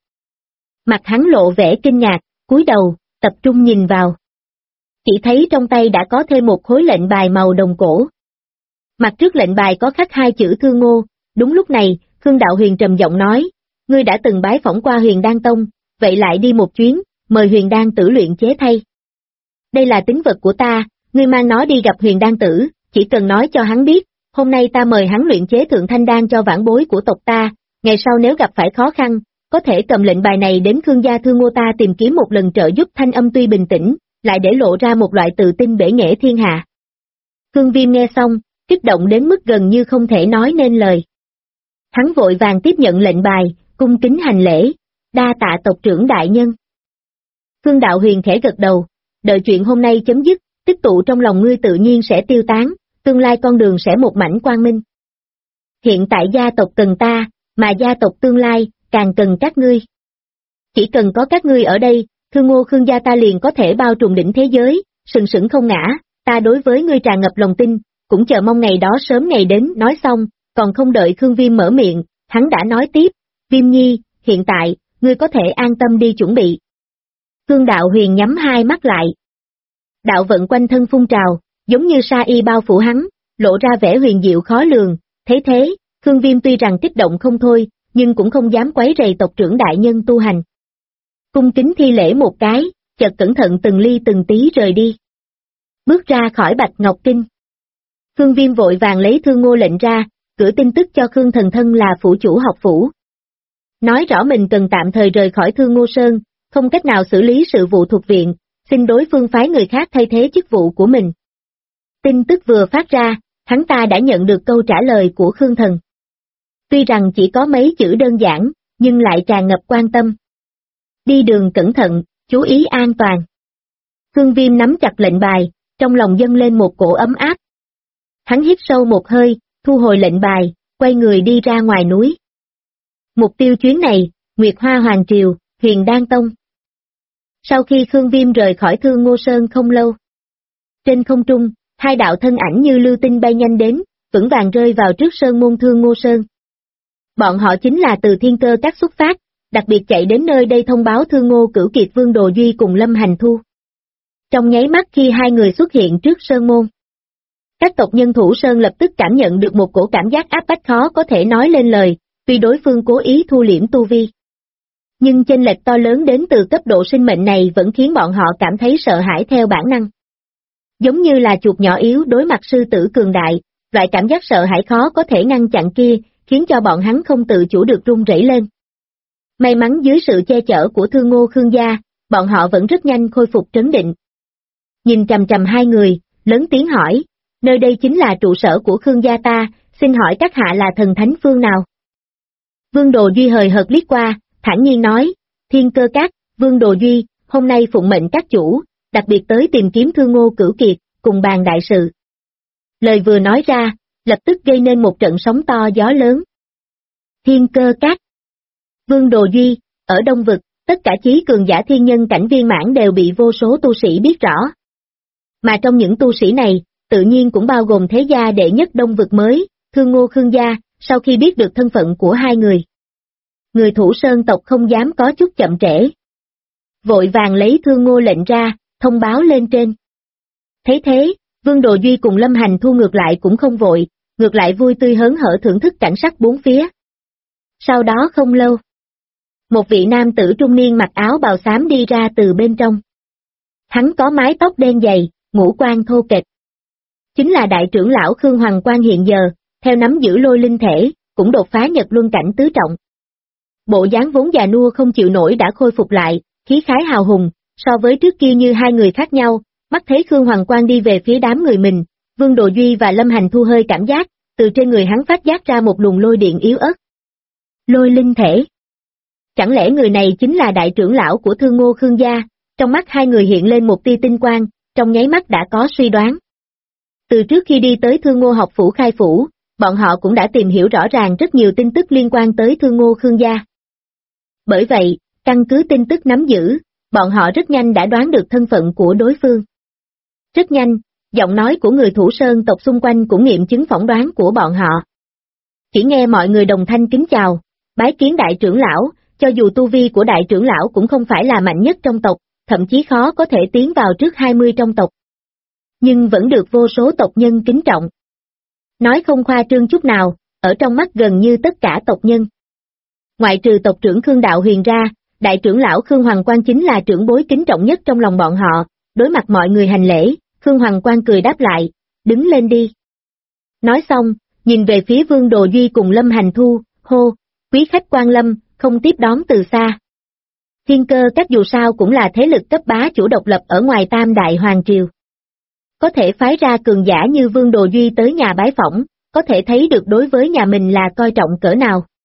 Mặt hắn lộ vẻ kinh ngạc, cúi đầu, tập trung nhìn vào. Chỉ thấy trong tay đã có thêm một khối lệnh bài màu đồng cổ. Mặt trước lệnh bài có khắc 2 chữ Thương Ngô. Đúng lúc này, Khương Đạo Huyền trầm giọng nói, ngươi đã từng bái phỏng qua Huyền Đan Tông, vậy lại đi một chuyến, mời Huyền Đan Tử luyện chế thay. Đây là tín vật của ta, ngươi mang nó đi gặp Huyền Đan Tử, chỉ cần nói cho hắn biết, hôm nay ta mời hắn luyện chế thượng thanh đan cho vãn bối của tộc ta, ngày sau nếu gặp phải khó khăn, có thể cầm lệnh bài này đến Khương gia Thương Ngô ta tìm kiếm một lần trợ giúp. Thanh âm tuy bình tĩnh, lại để lộ ra một loại tự tin bể nghệ thiên hạ. Khương Viêm nghe xong, kích động đến mức gần như không thể nói nên lời. Hắn vội vàng tiếp nhận lệnh bài, cung kính hành lễ, đa tạ tộc trưởng đại nhân. Khương Đạo Huyền khẽ gật đầu, đợi chuyện hôm nay chấm dứt, tích tụ trong lòng ngươi tự nhiên sẽ tiêu tán, tương lai con đường sẽ một mảnh quang minh. Hiện tại gia tộc cần ta, mà gia tộc tương lai, càng cần các ngươi. Chỉ cần có các ngươi ở đây, Thương Ngô Khương gia ta liền có thể bao trùm đỉnh thế giới, sừng sững không ngã, ta đối với ngươi tràn ngập lòng tin, cũng chờ mong ngày đó sớm ngày đến. Nói xong, còn không đợi Khương Viêm mở miệng, hắn đã nói tiếp, Viêm Nhi, hiện tại, ngươi có thể an tâm đi chuẩn bị. Khương Đạo Huyền nhắm hai mắt lại. Đạo vận quanh thân phun trào, giống như sa y bao phủ hắn, lộ ra vẻ huyền diệu khó lường, thế, Khương Viêm tuy rằng kích động không thôi, nhưng cũng không dám quấy rầy tộc trưởng đại nhân tu hành. Cung kính thi lễ một cái, chợt cẩn thận từng ly từng tí rời đi. Bước ra khỏi Bạch Ngọc Kinh. Khương Viêm vội vàng lấy Thương Ngô lệnh ra, gửi tin tức cho Khương Thần Thân là phủ chủ học phủ. Nói rõ mình cần tạm thời rời khỏi Thương Ngô Sơn, không cách nào xử lý sự vụ thuộc viện, xin đối phương phái người khác thay thế chức vụ của mình. Tin tức vừa phát ra, hắn ta đã nhận được câu trả lời của Khương Thần. Tuy rằng chỉ có mấy chữ đơn giản, nhưng lại tràn ngập quan tâm. Đi đường cẩn thận, chú ý an toàn. Khương Viêm nắm chặt lệnh bài, trong lòng dâng lên một cổ ấm áp. Hắn hít sâu một hơi, thu hồi lệnh bài, quay người đi ra ngoài núi. Mục tiêu chuyến này, Nguyệt Hoa Hoàng Triều, Huyền Đan Tông. Sau khi Khương Viêm rời khỏi Thương Ngô Sơn không lâu, trên không trung, hai đạo thân ảnh như lưu tinh bay nhanh đến, vững vàng rơi vào trước sơn môn Thương Ngô Sơn. Bọn họ chính là từ Thiên Cơ Các xuất phát, đặc biệt chạy đến nơi đây thông báo Thương Ngô Cửu Kiệt Vương Đồ Duy cùng Lâm Hành Thu. Trong nháy mắt khi hai người xuất hiện trước sơn môn, các tộc nhân Thủ Sơn lập tức cảm nhận được một cổ cảm giác áp bách khó có thể nói lên lời, vì đối phương cố ý thu liễm tu vi. Nhưng chênh lệch to lớn đến từ cấp độ sinh mệnh này vẫn khiến bọn họ cảm thấy sợ hãi theo bản năng. Giống như là chuột nhỏ yếu đối mặt sư tử cường đại, loại cảm giác sợ hãi khó có thể ngăn chặn kia, khiến cho bọn hắn không tự chủ được run rẩy lên. May mắn dưới sự che chở của Thương Ngô Khương gia, bọn họ vẫn rất nhanh khôi phục trấn định. Nhìn chằm chằm hai người, lớn tiếng hỏi, nơi đây chính là trụ sở của Khương gia ta, xin hỏi các hạ là thần thánh phương nào? Vương Đồ Duy hời hợt liếc qua, thản nhiên nói, Thiên Cơ Các, Vương Đồ Duy, hôm nay phụng mệnh các chủ, đặc biệt tới tìm kiếm Thương Ngô Cửu Kiệt, cùng bàn đại sự. Lời vừa nói ra, lập tức gây nên một trận sóng to gió lớn. Thiên Cơ Các. Vương Đồ Duy, ở Đông Vực, tất cả chí cường giả thiên nhân cảnh viên mãn đều bị vô số tu sĩ biết rõ. Mà trong những tu sĩ này, tự nhiên cũng bao gồm thế gia đệ nhất Đông Vực mới, Thương Ngô Khương gia, sau khi biết được thân phận của hai người. Người Thủ Sơn tộc không dám có chút chậm trễ. Vội vàng lấy Thương Ngô lệnh ra, thông báo lên trên. Thấy thế, Vương Đồ Duy cùng Lâm Hành Thu ngược lại cũng không vội, ngược lại vui tươi hớn hở thưởng thức cảnh sắc bốn phía. Sau đó không lâu, một vị nam tử trung niên mặc áo bào xám đi ra từ bên trong. Hắn có mái tóc đen dày, ngũ quan thô kệch. Chính là đại trưởng lão Khương Hoàng Quang hiện giờ, theo nắm giữ lôi linh thể, cũng đột phá Nhật Luân cảnh tứ trọng. Bộ dáng vốn già nua không chịu nổi đã khôi phục lại, khí khái hào hùng, so với trước kia như hai người khác nhau, mắt thấy Khương Hoàng Quang đi về phía đám người mình, Vương Đồ Duy và Lâm Hành Thu hơi cảm giác, từ trên người hắn phát giác ra một luồng lôi điện yếu ớt. Lôi linh thể. Chẳng lẽ người này chính là đại trưởng lão của Thương Ngô Khương gia? Trong mắt hai người hiện lên một tia tinh quang, trong nháy mắt đã có suy đoán. Từ trước khi đi tới Thương Ngô học phủ khai phủ, bọn họ cũng đã tìm hiểu rõ ràng rất nhiều tin tức liên quan tới Thương Ngô Khương gia. Bởi vậy, căn cứ tin tức nắm giữ, bọn họ rất nhanh đã đoán được thân phận của đối phương. Rất nhanh, giọng nói của người Thủ Sơn tộc xung quanh cũng nghiệm chứng phỏng đoán của bọn họ. Chỉ nghe mọi người đồng thanh kính chào, bái kiến đại trưởng lão, cho dù tu vi của đại trưởng lão cũng không phải là mạnh nhất trong tộc, thậm chí khó có thể tiến vào trước 20 trong tộc. Nhưng vẫn được vô số tộc nhân kính trọng. Nói không khoa trương chút nào, ở trong mắt gần như tất cả tộc nhân. Ngoại trừ tộc trưởng Khương Đạo Huyền ra, đại trưởng lão Khương Hoàng Quang chính là trưởng bối kính trọng nhất trong lòng bọn họ, đối mặt mọi người hành lễ, Khương Hoàng Quang cười đáp lại, đứng lên đi. Nói xong, nhìn về phía Vương Đồ Duy cùng Lâm Hành Thu, hô, quý khách quan lâm, không tiếp đón từ xa. Thiên Cơ Các dù sao cũng là thế lực cấp bá chủ độc lập ở ngoài Tam Đại Hoàng Triều. Có thể phái ra cường giả như Vương Đồ Duy tới nhà bái phỏng, có thể thấy được đối với nhà mình là coi trọng cỡ nào.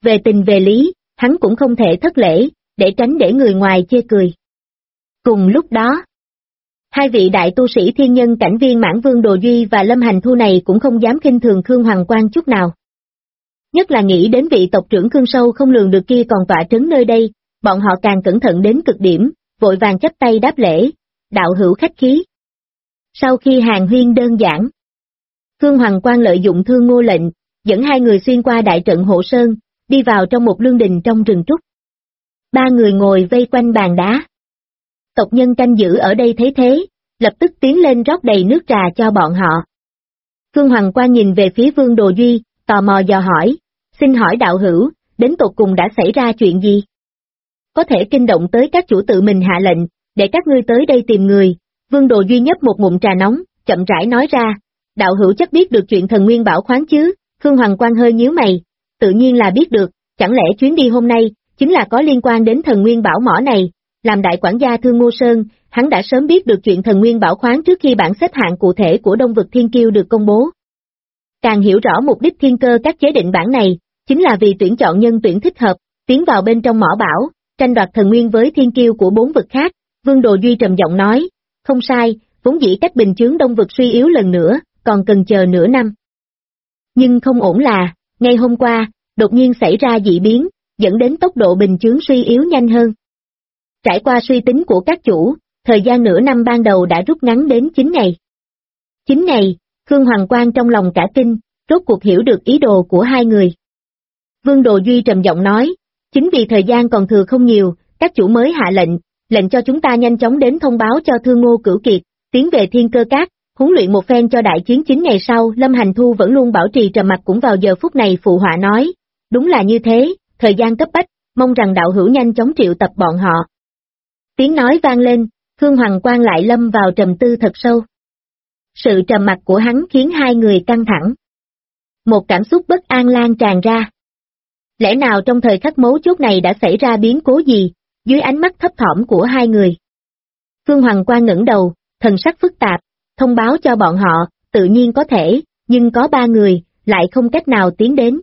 Về tình về lý, hắn cũng không thể thất lễ, để tránh để người ngoài chê cười. Cùng lúc đó, hai vị đại tu sĩ thiên nhân cảnh viên mãn Vương Đồ Duy và Lâm Hành Thu này cũng không dám khinh thường Khương Hoàng Quang chút nào. Nhất là nghĩ đến vị tộc trưởng Khương Sâu không lường được kia còn tọa trấn nơi đây, bọn họ càng cẩn thận đến cực điểm, vội vàng chắp tay đáp lễ, đạo hữu khách khí. Sau khi hàn huyên đơn giản, Khương Hoàng Quang lợi dụng Thương Ngô lệnh, dẫn hai người xuyên qua đại trận hộ sơn, đi vào trong một lương đình trong rừng trúc. Ba người ngồi vây quanh bàn đá. Tộc nhân canh giữ ở đây thấy thế, lập tức tiến lên rót đầy nước trà cho bọn họ. Khương Hoàng Quang nhìn về phía Vương Đồ Duy, tò mò dò hỏi, xin hỏi đạo hữu, đến tột cùng đã xảy ra chuyện gì? Có thể kinh động tới các chủ tự mình hạ lệnh, để các ngươi tới đây tìm người. Vương Đồ Duy nhấp một ngụm trà nóng, chậm rãi nói ra, đạo hữu chắc biết được chuyện thần nguyên bảo khoáng chứ? Khương Hoàng Quang hơi nhíu mày, tự nhiên là biết được, chẳng lẽ chuyến đi hôm nay, chính là có liên quan đến thần nguyên bảo mỏ này? Làm đại quản gia Thương Ngô Sơn, hắn đã sớm biết được chuyện thần nguyên bảo khoáng trước khi bảng xếp hạng cụ thể của Đông Vực Thiên Kiêu được công bố. Càng hiểu rõ mục đích thiên cơ các chế định bảng này, chính là vì tuyển chọn nhân tuyển thích hợp, tiến vào bên trong mỏ bảo, tranh đoạt thần nguyên với thiên kiêu của 4 vực khác. Vương Đồ Duy trầm giọng nói, không sai, vốn dĩ cách bình chướng Đông Vực suy yếu lần nữa, còn cần chờ nửa năm. Nhưng không ổn là, ngay hôm qua, đột nhiên xảy ra dị biến, dẫn đến tốc độ bình chướng suy yếu nhanh hơn. Trải qua suy tính của các chủ, thời gian nửa năm ban đầu đã rút ngắn đến 9 ngày. 9 ngày, Khương Hoàng Quang trong lòng cả kinh, rốt cuộc hiểu được ý đồ của hai người. Vương Đồ Duy trầm giọng nói, chính vì thời gian còn thừa không nhiều, các chủ mới hạ lệnh cho chúng ta nhanh chóng đến thông báo cho Thương Ngô Cửu Kiệt, tiến về Thiên Cơ Các, huấn luyện một phen cho đại chiến 9 ngày sau. Lâm Hành Thu vẫn luôn bảo trì trầm mặc cũng vào giờ phút này phụ họa nói, đúng là như thế, thời gian cấp bách, mong rằng đạo hữu nhanh chóng triệu tập bọn họ. Tiếng nói vang lên, Khương Hoàng Quang lại lâm vào trầm tư thật sâu. Sự trầm mặc của hắn khiến hai người căng thẳng. Một cảm xúc bất an lan tràn ra. Lẽ nào trong thời khắc mấu chốt này đã xảy ra biến cố gì, dưới ánh mắt thấp thỏm của hai người? Khương Hoàng Quang ngẩng đầu, thần sắc phức tạp, thông báo cho bọn họ, tự nhiên có thể, nhưng có 3 người, lại không cách nào tiến đến.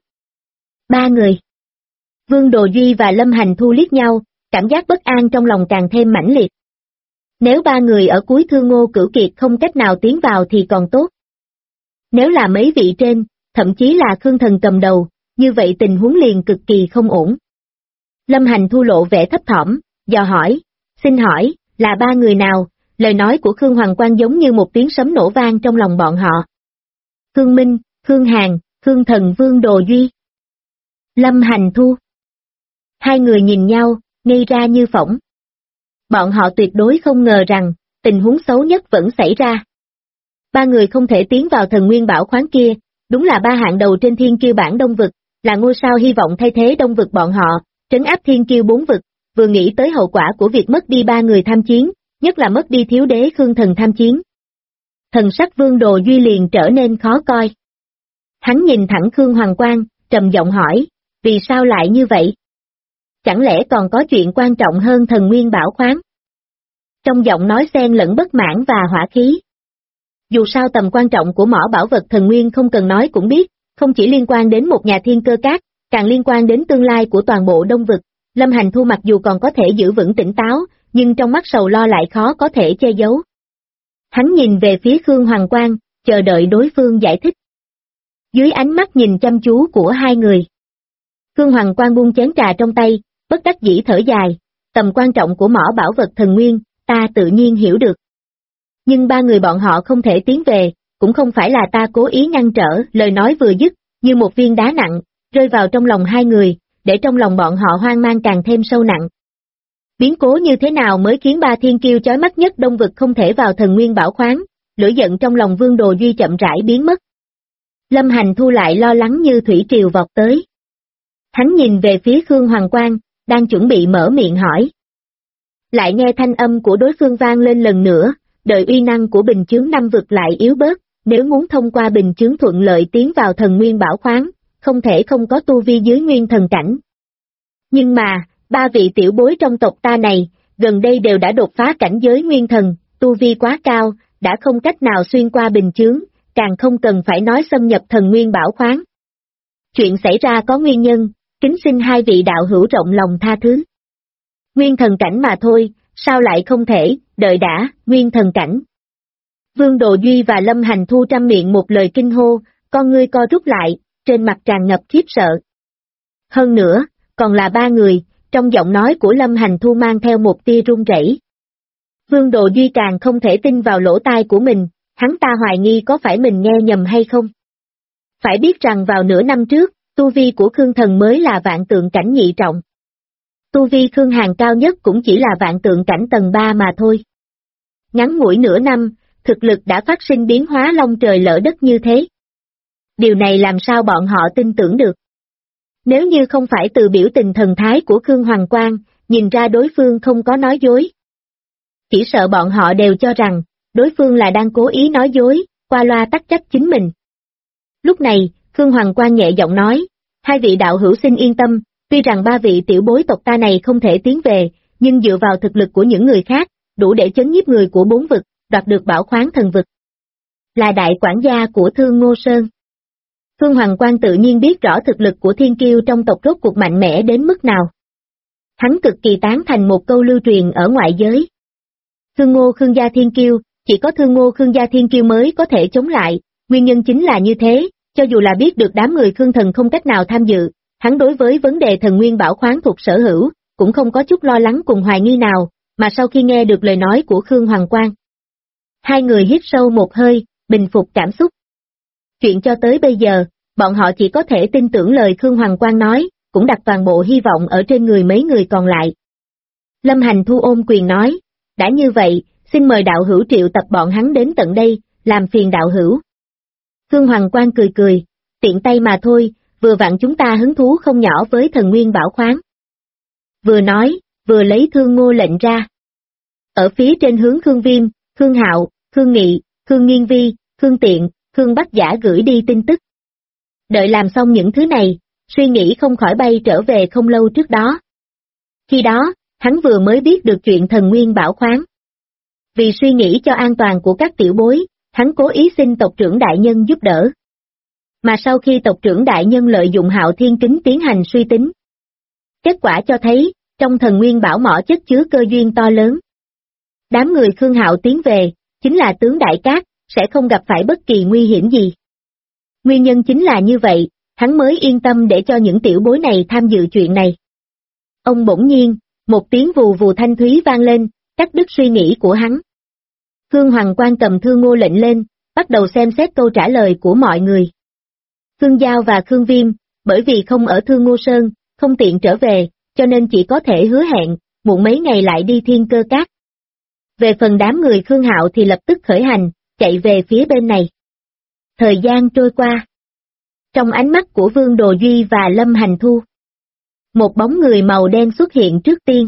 3 người. Vương Đồ Duy và Lâm Hành Thu liếc nhau, cảm giác bất an trong lòng càng thêm mãnh liệt. Nếu 3 người ở cuối Thương Ngô Cửu Kiệt không cách nào tiến vào thì còn tốt. Nếu là mấy vị trên, thậm chí là Khương Thần cầm đầu, như vậy tình huống liền cực kỳ không ổn. Lâm Hành Thu lộ vẻ thấp thỏm, dò hỏi, xin hỏi, là 3 người nào? Lời nói của Khương Hoàng Quang giống như một tiếng sấm nổ vang trong lòng bọn họ. Khương Minh, Khương Hàn, Khương Thần, Vương Đồ Duy. Lâm Hành Thu. Hai người nhìn nhau, ngây ra như phỗng. Bọn họ tuyệt đối không ngờ rằng, tình huống xấu nhất vẫn xảy ra. 3 người không thể tiến vào thần nguyên bảo khoáng kia, đúng là 3 hạng đầu trên thiên kiêu bảng Đông Vực, là ngôi sao hy vọng thay thế Đông Vực bọn họ, trấn áp thiên kiêu 4 vực. Vừa nghĩ tới hậu quả của việc mất đi 3 người tham chiến, nhất là mất đi thiếu đế Khương Thần tham chiến. Thần sắc Vương Đồ Duy liền trở nên khó coi. Hắn nhìn thẳng Khương Hoàng Quang, trầm giọng hỏi, vì sao lại như vậy? Chẳng lẽ còn có chuyện quan trọng hơn thần nguyên bảo khoáng? Trong giọng nói xen lẫn bất mãn và hỏa khí. Dù sao tầm quan trọng của mỏ bảo vật thần nguyên không cần nói cũng biết, không chỉ liên quan đến một nhà thiên cơ các, càng liên quan đến tương lai của toàn bộ Đông Vực. Lâm Hành Thu mặc dù còn có thể giữ vững tỉnh táo, nhưng trong mắt sầu lo lại khó có thể che giấu. Hắn nhìn về phía Khương Hoàng Quang, chờ đợi đối phương giải thích. Dưới ánh mắt nhìn chăm chú của hai người, Khương Hoàng Quang buông chén trà trong tay, bất đắc dĩ thở dài, tầm quan trọng của mỏ bảo vật thần nguyên, ta tự nhiên hiểu được. Nhưng 3 người bọn họ không thể tiến về, cũng không phải là ta cố ý ngăn trở. Lời nói vừa dứt, như một viên đá nặng, rơi vào trong lòng hai người, để trong lòng bọn họ hoang mang càng thêm sâu nặng. Biến cố như thế nào mới khiến 3 thiên kiêu chói mắt nhất Đông Vực không thể vào thần nguyên bảo khoáng? Lửa giận trong lòng Vương Đồ Duy chậm rãi biến mất. Lâm Hành Thu lại lo lắng như thủy triều vọt tới. Hắn nhìn về phía Khương Hoàng Quang, đang chuẩn bị mở miệng hỏi. Lại nghe thanh âm của đối phương vang lên lần nữa, đợi uy năng của bình chướng 5 vực lại yếu bớt, nếu muốn thông qua bình chướng thuận lợi tiến vào thần nguyên bảo khoáng, không thể không có tu vi dưới nguyên thần cảnh. Nhưng mà, 3 vị tiểu bối trong tộc ta này, gần đây đều đã đột phá cảnh giới nguyên thần, tu vi quá cao, đã không cách nào xuyên qua bình chướng, càng không cần phải nói xâm nhập thần nguyên bảo khoáng. Chuyện xảy ra có nguyên nhân, kính xin hai vị đạo hữu rộng lòng tha thứ. Nguyên thần cảnh mà thôi, sao lại không thể, đợi đã, nguyên thần cảnh. Vương Đồ Duy và Lâm Hành Thu trăm miệng một lời kinh hô, con ngươi co rút lại, trên mặt tràn ngập khiếp sợ. Hơn nữa, còn là ba người, trong giọng nói của Lâm Hành Thu mang theo một tia run rẩy. Vương Đồ Duy càng không thể tin vào lỗ tai của mình, hắn ta hoài nghi có phải mình nghe nhầm hay không. Phải biết rằng vào nửa năm trước, tu vi của Khương Thần mới là vạn tượng cảnh nhị trọng. Tu vi Khương Hàn cao nhất cũng chỉ là vạn tượng cảnh tầng 3 mà thôi. Ngắn ngủi nửa năm, thực lực đã phát sinh biến hóa long trời lỡ đất như thế. Điều này làm sao bọn họ tin tưởng được? Nếu như không phải từ biểu tình thần thái của Khương Hoàng Quang, nhìn ra đối phương không có nói dối. Chỉ sợ bọn họ đều cho rằng, đối phương là đang cố ý nói dối, qua loa tắc trách chính mình. Lúc này, Khương Hoàng Quang nhẹ giọng nói, hai vị đạo hữu xin yên tâm, tuy rằng ba vị tiểu bối tộc ta này không thể tiến về, nhưng dựa vào thực lực của những người khác, đủ để chấn nhiếp người của bốn vực, đoạt được bảo khoáng thần vực. Là đại quản gia của Thương Ngô Sơn. Khương Hoàng Quang tự nhiên biết rõ thực lực của thiên kiêu trong tộc rốt cuộc mạnh mẽ đến mức nào. Hắn cực kỳ tán thành một câu lưu truyền ở ngoại giới. Thương Ngô Khương gia thiên kiêu, chỉ có Thương Ngô Khương gia thiên kiêu mới có thể chống lại, nguyên nhân chính là như thế, cho dù là biết được đám người Khương Thần không cách nào tham dự, hắn đối với vấn đề thần nguyên bảo khoáng thuộc sở hữu, cũng không có chút lo lắng cùng hoài nghi nào, mà sau khi nghe được lời nói của Khương Hoàng Quang. Hai người hít sâu một hơi, bình phục cảm xúc. Chuyện cho tới bây giờ, bọn họ chỉ có thể tin tưởng lời Khương Hoàng Quang nói, cũng đặt toàn bộ hy vọng ở trên người mấy người còn lại. Lâm Hành Thu ôm quyền nói, đã như vậy, xin mời đạo hữu triệu tập bọn hắn đến tận đây, làm phiền đạo hữu. Khương Hoàng Quang cười cười, tiện tay mà thôi, vừa vặn chúng ta hứng thú không nhỏ với thần nguyên bảo khoáng. Vừa nói, vừa lấy Thương Ngô lệnh ra. Ở phía trên hướng Khương Viêm, Khương Hạo, Khương Nghị, Khương Nghiên Vi, Khương Tiện, Khương Bắc Giả gửi đi tin tức. Đợi làm xong những thứ này, suy nghĩ không khỏi bay trở về không lâu trước đó. Khi đó, hắn vừa mới biết được chuyện thần nguyên bảo khoáng. Vì suy nghĩ cho an toàn của các tiểu bối, hắn cố ý xin tộc trưởng đại nhân giúp đỡ. Mà sau khi tộc trưởng đại nhân lợi dụng Hạo Thiên Kính tiến hành suy tính, kết quả cho thấy, trong thần nguyên bảo mỏ chất chứa cơ duyên to lớn. Đám người Khương Hạo tiến về, chính là tướng Đại Cát, sẽ không gặp phải bất kỳ nguy hiểm gì. Nguyên nhân chính là như vậy, hắn mới yên tâm để cho những tiểu bối này tham dự chuyện này. Ông bỗng nhiên, một tiếng vù vù thanh thúy vang lên, cắt đứt suy nghĩ của hắn. Khương Hoàng Quang cầm Thương Ngô lệnh lên, bắt đầu xem xét câu trả lời của mọi người. Khương Giao và Khương Viêm, bởi vì không ở Thương Ngô Sơn, không tiện trở về, cho nên chỉ có thể hứa hẹn, muộn mấy ngày lại đi Thiên Cơ Cát. Về phần đám người Khương Hạo thì lập tức khởi hành, chạy về phía bên này. Thời gian trôi qua. Trong ánh mắt của Vương Đồ Duy và Lâm Hành Thu, một bóng người màu đen xuất hiện trước tiên.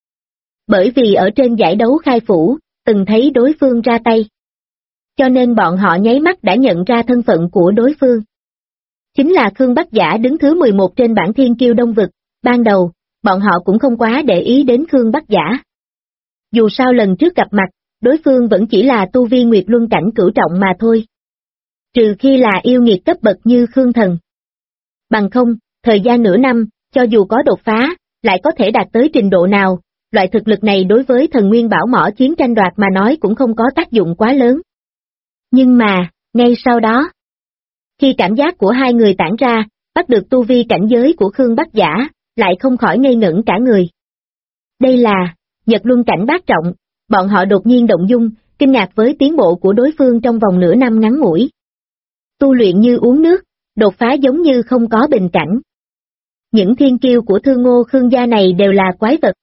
Bởi vì ở trên giải đấu khai phủ, từng thấy đối phương ra tay. Cho nên bọn họ nháy mắt đã nhận ra thân phận của đối phương. Chính là Khương Bắc Giả đứng thứ 11 trên bảng thiên kiêu đông vực, ban đầu, bọn họ cũng không quá để ý đến Khương Bắc Giả. Dù sao lần trước gặp mặt, đối phương vẫn chỉ là tu vi Nguyệt Luân cảnh cửu trọng mà thôi. Trừ khi là yêu nghiệt cấp bậc như Khương Thần. Bằng không, thời gian nửa năm, cho dù có đột phá, lại có thể đạt tới trình độ nào, loại thực lực này đối với thần nguyên bảo mỏ chiến tranh đoạt mà nói cũng không có tác dụng quá lớn. Nhưng mà, ngay sau đó, khi cảm giác của hai người tản ra, bắt được tu vi cảnh giới của Khương Bắc Giả, lại không khỏi ngây ngẩn cả người. Đây là Nhật Luân cảnh bát trọng, bọn họ đột nhiên động dung, kinh ngạc với tiến bộ của đối phương trong vòng nửa năm ngắn ngủi. Tu luyện như uống nước, đột phá giống như không có bình cảnh. Những thiên kiêu của Thương Ngô Khương gia này đều là quái vật.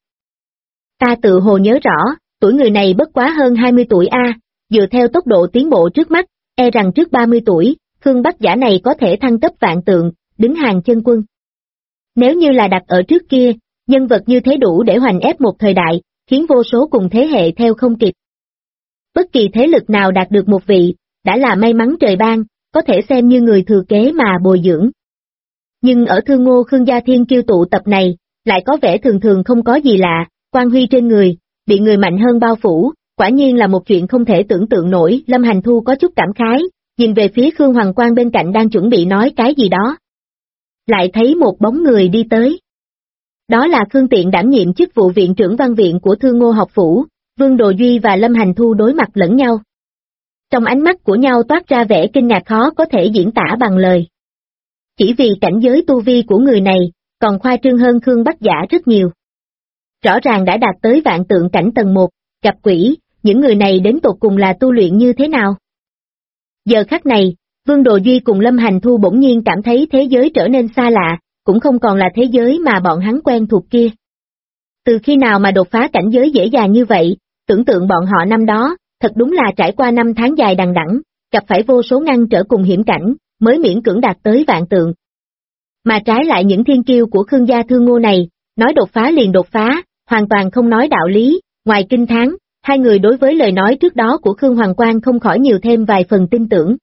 Ta tự hồ nhớ rõ, tuổi người này bất quá hơn 20 tuổi a, dựa theo tốc độ tiến bộ trước mắt, e rằng trước 30 tuổi, Khương Bắc Giả này có thể thăng cấp vạn tượng, đứng hàng chân quân. Nếu như là đặt ở trước kia, nhân vật như thế đủ để hoành ép một thời đại, khiến vô số cùng thế hệ theo không kịp. Bất kỳ thế lực nào đạt được một vị, đã là may mắn trời ban, có thể xem như người thừa kế mà bồi dưỡng. Nhưng ở Thương Ngô Khương gia thiên kiêu tụ tập này, lại có vẻ thường thường không có gì lạ, quan huy trên người, bị người mạnh hơn bao phủ, quả nhiên là một chuyện không thể tưởng tượng nổi. Lâm Hành Thu có chút cảm khái, nhìn về phía Khương Hoàng Quang bên cạnh đang chuẩn bị nói cái gì đó. lại thấy một bóng người đi tới. Đó là Khương Tiện đảm nhiệm chức vụ viện trưởng văn viện của Thương Ngô học phủ. Vương Đồ Duy và Lâm Hành Thu đối mặt lẫn nhau. Trong ánh mắt của nhau toát ra vẻ kinh ngạc khó có thể diễn tả bằng lời. Chỉ vì cảnh giới tu vi của người này, còn khoa trương hơn Khương Bắc Giả rất nhiều. Rõ ràng đã đạt tới vạn tượng cảnh tầng 1, gặp quỷ, những người này đến tột cùng là tu luyện như thế nào? Giờ khắc này, Vương Đồ Duy cùng Lâm Hành Thu bỗng nhiên cảm thấy thế giới trở nên xa lạ, cũng không còn là thế giới mà bọn hắn quen thuộc kia. Từ khi nào mà đột phá cảnh giới dễ dàng như vậy, tưởng tượng bọn họ năm đó, thật đúng là trải qua 5 tháng dài đằng đẵng, gặp phải vô số ngăn trở cùng hiểm cảnh, mới miễn cưỡng đạt tới vạn tượng. Mà trái lại những thiên kiêu của Khương gia Thương Ngô này, nói đột phá liền đột phá, hoàn toàn không nói đạo lý, ngoài kinh thán, hai người đối với lời nói trước đó của Khương Hoàng Quang không khỏi nhiều thêm vài phần tin tưởng.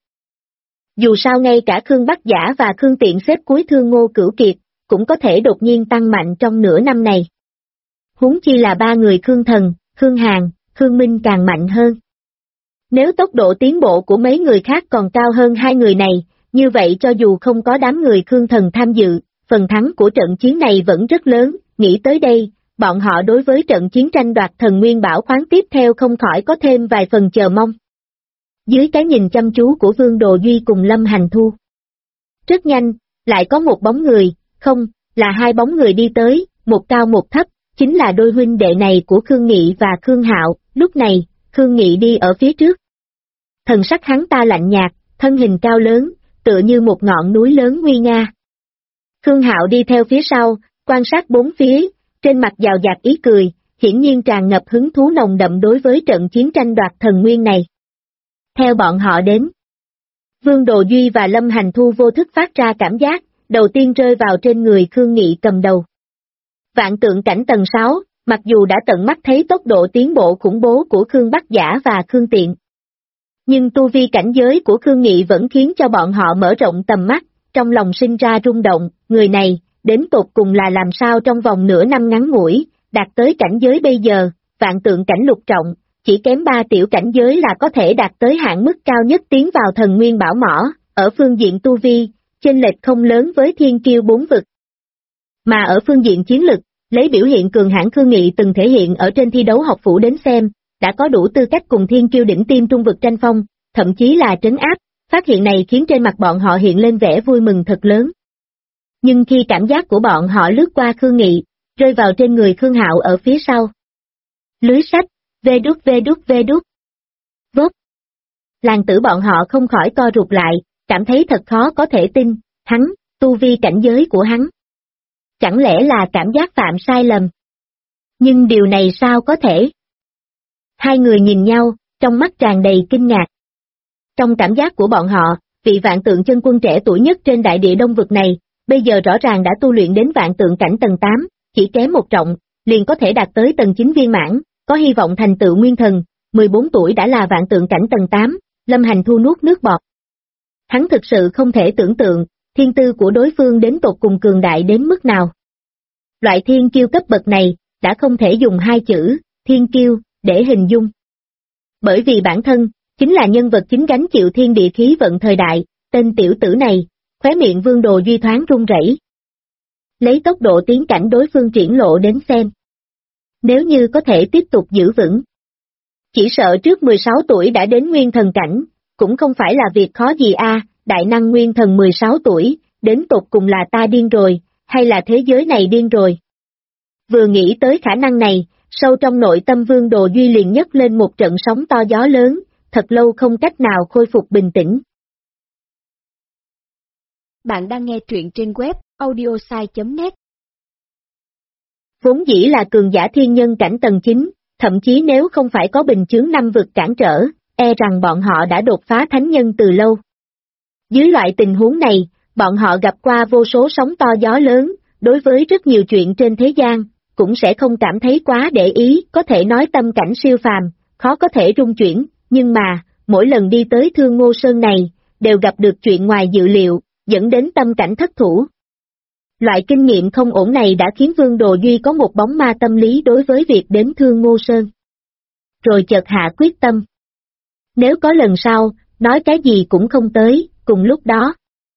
Dù sao ngay cả Khương Bắc Giả và Khương Tiện xếp cuối Thương Ngô Cửu Kiệt, cũng có thể đột nhiên tăng mạnh trong nửa năm này. Huống chi là ba người Khương Thần, Khương Hàn, Khương Minh càng mạnh hơn. Nếu tốc độ tiến bộ của mấy người khác còn cao hơn hai người này, như vậy cho dù không có đám người Khương Thần tham dự, phần thắng của trận chiến này vẫn rất lớn, nghĩ tới đây, bọn họ đối với trận chiến tranh đoạt thần nguyên bảo khoáng tiếp theo không khỏi có thêm vài phần chờ mong. Dưới cái nhìn chăm chú của Vương Đồ Duy cùng Lâm Hành Thu. Rất nhanh, lại có một bóng người, không, là hai bóng người đi tới, một cao một thấp, chính là đôi huynh đệ này của Khương Nghị và Khương Hạo. Lúc này, Khương Nghị đi ở phía trước. Thần sắc hắn ta lạnh nhạt, thân hình cao lớn, tựa như một ngọn núi lớn nguy nga. Khương Hạo đi theo phía sau, quan sát bốn phía, trên mặt giàu dạt ý cười, hiển nhiên tràn ngập hứng thú nồng đậm đối với trận chiến tranh đoạt thần nguyên này. Theo bọn họ đến, Vương Đồ Duy và Lâm Hành Thu vô thức phát ra cảm giác, đầu tiên rơi vào trên người Khương Nghị cầm đầu. Vạn tượng cảnh tầng 6, mặc dù đã tận mắt thấy tốc độ tiến bộ khủng bố của Khương Bắc Giả và Khương Tiện. Nhưng tu vi cảnh giới của Khương Nghị vẫn khiến cho bọn họ mở rộng tầm mắt, trong lòng sinh ra rung động, người này, đến tột cùng là làm sao trong vòng nửa năm ngắn ngủi, đạt tới cảnh giới bây giờ, vạn tượng cảnh lục trọng, chỉ kém 3 tiểu cảnh giới là có thể đạt tới hạn mức cao nhất tiến vào thần nguyên bảo mỏ, ở phương diện tu vi, chênh lệch không lớn với thiên kiêu 4 vực. Mà ở phương diện chiến lực, lấy biểu hiện cường hãn Khương Nghị từng thể hiện ở trên thi đấu học phủ đến xem, đã có đủ tư cách cùng thiên kiêu đỉnh tiêm trung vực tranh phong, thậm chí là trấn áp, phát hiện này khiến trên mặt bọn họ hiện lên vẻ vui mừng thật lớn. Nhưng khi cảm giác của bọn họ lướt qua Khương Nghị, rơi vào trên người Khương Hạo ở phía sau. Lưới sách, vê đút. Vốt. Làng tử bọn họ không khỏi co rụt lại, cảm thấy thật khó có thể tin, hắn, tu vi cảnh giới của hắn. Chẳng lẽ là cảm giác phạm sai lầm? Nhưng điều này sao có thể? Hai người nhìn nhau, trong mắt tràn đầy kinh ngạc. Trong cảm giác của bọn họ, vị vạn tượng chân quân trẻ tuổi nhất trên đại địa đông vực này, bây giờ rõ ràng đã tu luyện đến vạn tượng cảnh tầng 8, chỉ kém một trọng, liền có thể đạt tới tầng 9 viên mãn, có hy vọng thành tựu nguyên thần, 14 tuổi đã là vạn tượng cảnh tầng 8, Lâm Hành Thu nuốt nước bọt. Hắn thực sự không thể tưởng tượng, thiên tư của đối phương đến tột cùng cường đại đến mức nào. Loại thiên kiêu cấp bậc này, đã không thể dùng hai chữ, thiên kiêu, để hình dung. Bởi vì bản thân, chính là nhân vật chính gánh chịu thiên địa khí vận thời đại, tên tiểu tử này, khóe miệng Vương Đồ Duy thoáng run rẩy. Lấy tốc độ tiến cảnh đối phương triển lộ đến xem. Nếu như có thể tiếp tục giữ vững. Chỉ sợ trước 16 tuổi đã đến nguyên thần cảnh, cũng không phải là việc khó gì a. Đại năng nguyên thần 16 tuổi, đến tột cùng là ta điên rồi, hay là thế giới này điên rồi. Vừa nghĩ tới khả năng này, sâu trong nội tâm Vương Đồ Duy liền nhấc lên một trận sóng to gió lớn, thật lâu không cách nào khôi phục bình tĩnh. Bạn đang nghe truyện trên web audiosai.net. Vốn dĩ là cường giả thiên nhân cảnh tầng 9, thậm chí nếu không phải có bình chướng 5 vực cản trở, e rằng bọn họ đã đột phá thánh nhân từ lâu. Dưới loại tình huống này, bọn họ gặp qua vô số sóng to gió lớn, đối với rất nhiều chuyện trên thế gian, cũng sẽ không cảm thấy quá để ý, có thể nói tâm cảnh siêu phàm, khó có thể rung chuyển, nhưng mà, mỗi lần đi tới Thương Ngô Sơn này, đều gặp được chuyện ngoài dự liệu, dẫn đến tâm cảnh thất thủ. Loại kinh nghiệm không ổn này đã khiến Vương Đồ Duy có một bóng ma tâm lý đối với việc đến Thương Ngô Sơn. Rồi chợt hạ quyết tâm. Nếu có lần sau, nói cái gì cũng không tới, cùng lúc đó.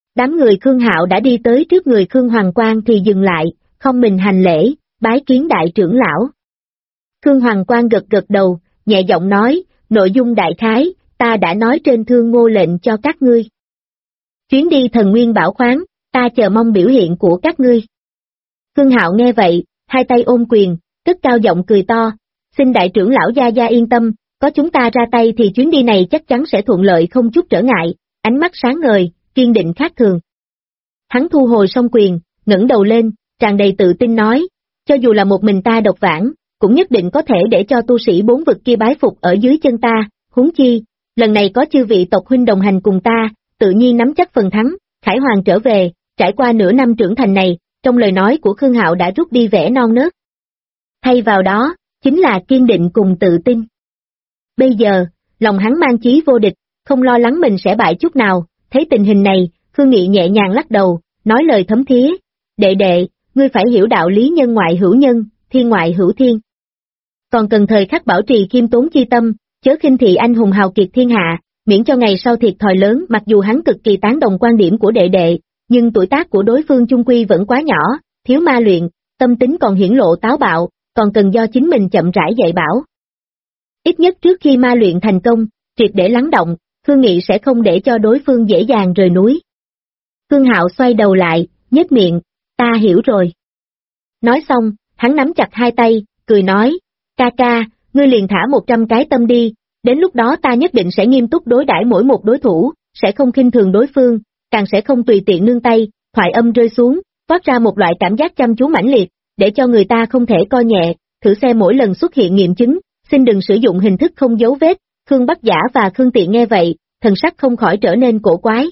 Đám người Khương Hạo đã đi tới trước người Khương Hoàng Quang thì dừng lại, không mình hành lễ, bái kiến đại trưởng lão. Khương Hoàng Quang gật gật đầu, nhẹ giọng nói, nội dung đại khái, ta đã nói trên Thương Ngô lệnh cho các ngươi. Chuyến đi thần nguyên bảo khoáng, ta chờ mong biểu hiện của các ngươi. Khương Hạo nghe vậy, hai tay ôm quyền, cất cao giọng cười to, xin đại trưởng lão gia gia yên tâm, có chúng ta ra tay thì chuyến đi này chắc chắn sẽ thuận lợi không chút trở ngại, ánh mắt sáng ngời, kiên định khác thường. Hắn thu hồi song quyền, ngẩng đầu lên, tràn đầy tự tin nói, cho dù là một mình ta độc vãng, cũng nhất định có thể để cho tu sĩ bốn vực kia bái phục ở dưới chân ta, huống chi, lần này có chư vị tộc huynh đồng hành cùng ta, tự nhiên nắm chắc phần thắng. Khải Hoàng trở về, trải qua nửa năm trưởng thành này, trong lời nói của Khương Hạo đã rút đi vẻ non nớt. Thay vào đó, chính là kiên định cùng tự tin. Bây giờ, lòng hắn mang chí vô địch, không lo lắng mình sẽ bại chút nào, thấy tình hình này, Khương Nghị nhẹ nhàng lắc đầu, nói lời thấm thía, đệ đệ, ngươi phải hiểu đạo lý nhân ngoại hữu nhân, thiên ngoại hữu thiên. Còn cần thời khắc bảo trì khiêm tốn chi tâm, chớ khinh thị anh hùng hào kiệt thiên hạ, miễn cho ngày sau thiệt thòi lớn. Mặc dù hắn cực kỳ tán đồng quan điểm của đệ đệ, nhưng tuổi tác của đối phương chung quy vẫn quá nhỏ, thiếu ma luyện, tâm tính còn hiển lộ táo bạo, còn cần do chính mình chậm rãi dạy bảo. Ít nhất trước khi ma luyện thành công, triệt để lắng động, Khương Nghị sẽ không để cho đối phương dễ dàng rời núi. Khương Hạo xoay đầu lại, nhếch miệng, ta hiểu rồi. Nói xong, hắn nắm chặt hai tay, cười nói, ca ca, ngươi liền thả 100 cái tâm đi, đến lúc đó ta nhất định sẽ nghiêm túc đối đãi mỗi một đối thủ, sẽ không khinh thường đối phương, càng sẽ không tùy tiện nương tay. Thoại âm rơi xuống, toát ra một loại cảm giác chăm chú mãnh liệt, để cho người ta không thể coi nhẹ, thử xem mỗi lần xuất hiện nghiệm chứng, xin đừng sử dụng hình thức không dấu vết. Khương Bắc Giả và Khương Tiện nghe vậy, thần sắc không khỏi trở nên cổ quái.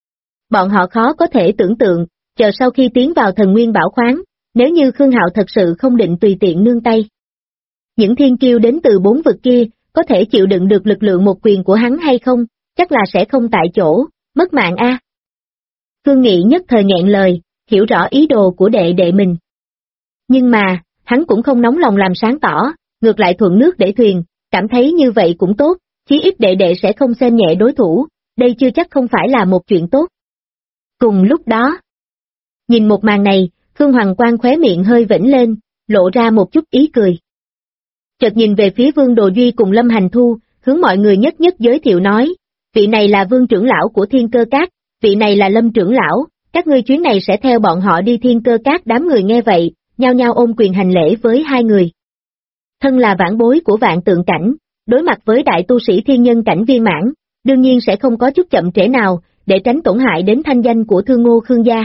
Bọn họ khó có thể tưởng tượng, chờ sau khi tiến vào thần nguyên bảo khoáng, nếu như Khương Hạo thật sự không định tùy tiện nương tay. Những thiên kiêu đến từ bốn vực kia, có thể chịu đựng được lực lượng một quyền của hắn hay không, chắc là sẽ không tại chỗ, mất mạng a. Khương Nghị nhất thời nghẹn lời, hiểu rõ ý đồ của đệ đệ mình. Nhưng mà, hắn cũng không nóng lòng làm sáng tỏ, ngược lại thuận nước để thuyền, cảm thấy như vậy cũng tốt, chí ít đệ đệ sẽ không xem nhẹ đối thủ, đây chưa chắc không phải là một chuyện tốt. Cùng lúc đó, nhìn một màn này, Khương Hoàng Quang khóe miệng hơi vểnh lên, lộ ra một chút ý cười. Chợt nhìn về phía Vương Đồ Duy cùng Lâm Hành Thu, hướng mọi người nhất nhất giới thiệu nói, vị này là Vương trưởng lão của Thiên Cơ Các, vị này là Lâm trưởng lão, các ngươi chuyến này sẽ theo bọn họ đi Thiên Cơ Các. Đám người nghe vậy, nhao nhao ôm quyền hành lễ với hai người. Thân là vãn bối của Vạn Tượng Cảnh, đối mặt với đại tu sĩ thiên nhân cảnh viên mãn, đương nhiên sẽ không có chút chậm trễ nào, để tránh tổn hại đến thanh danh của Thương Ngô Khương gia.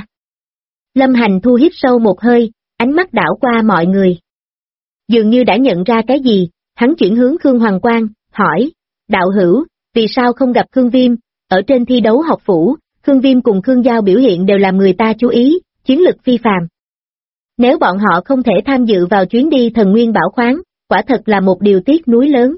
Lâm Hành Thu hít sâu một hơi, ánh mắt đảo qua mọi người. Dường như đã nhận ra cái gì, hắn chuyển hướng Khương Hoàng Quang, hỏi, đạo hữu, vì sao không gặp Khương Viêm? Ở trên thi đấu học phủ, Khương Viêm cùng Khương Giao biểu hiện đều làm người ta chú ý, chiến lực phi phàm. Nếu bọn họ không thể tham dự vào chuyến đi thần nguyên bảo khoáng, quả thật là một điều tiếc nuối lớn.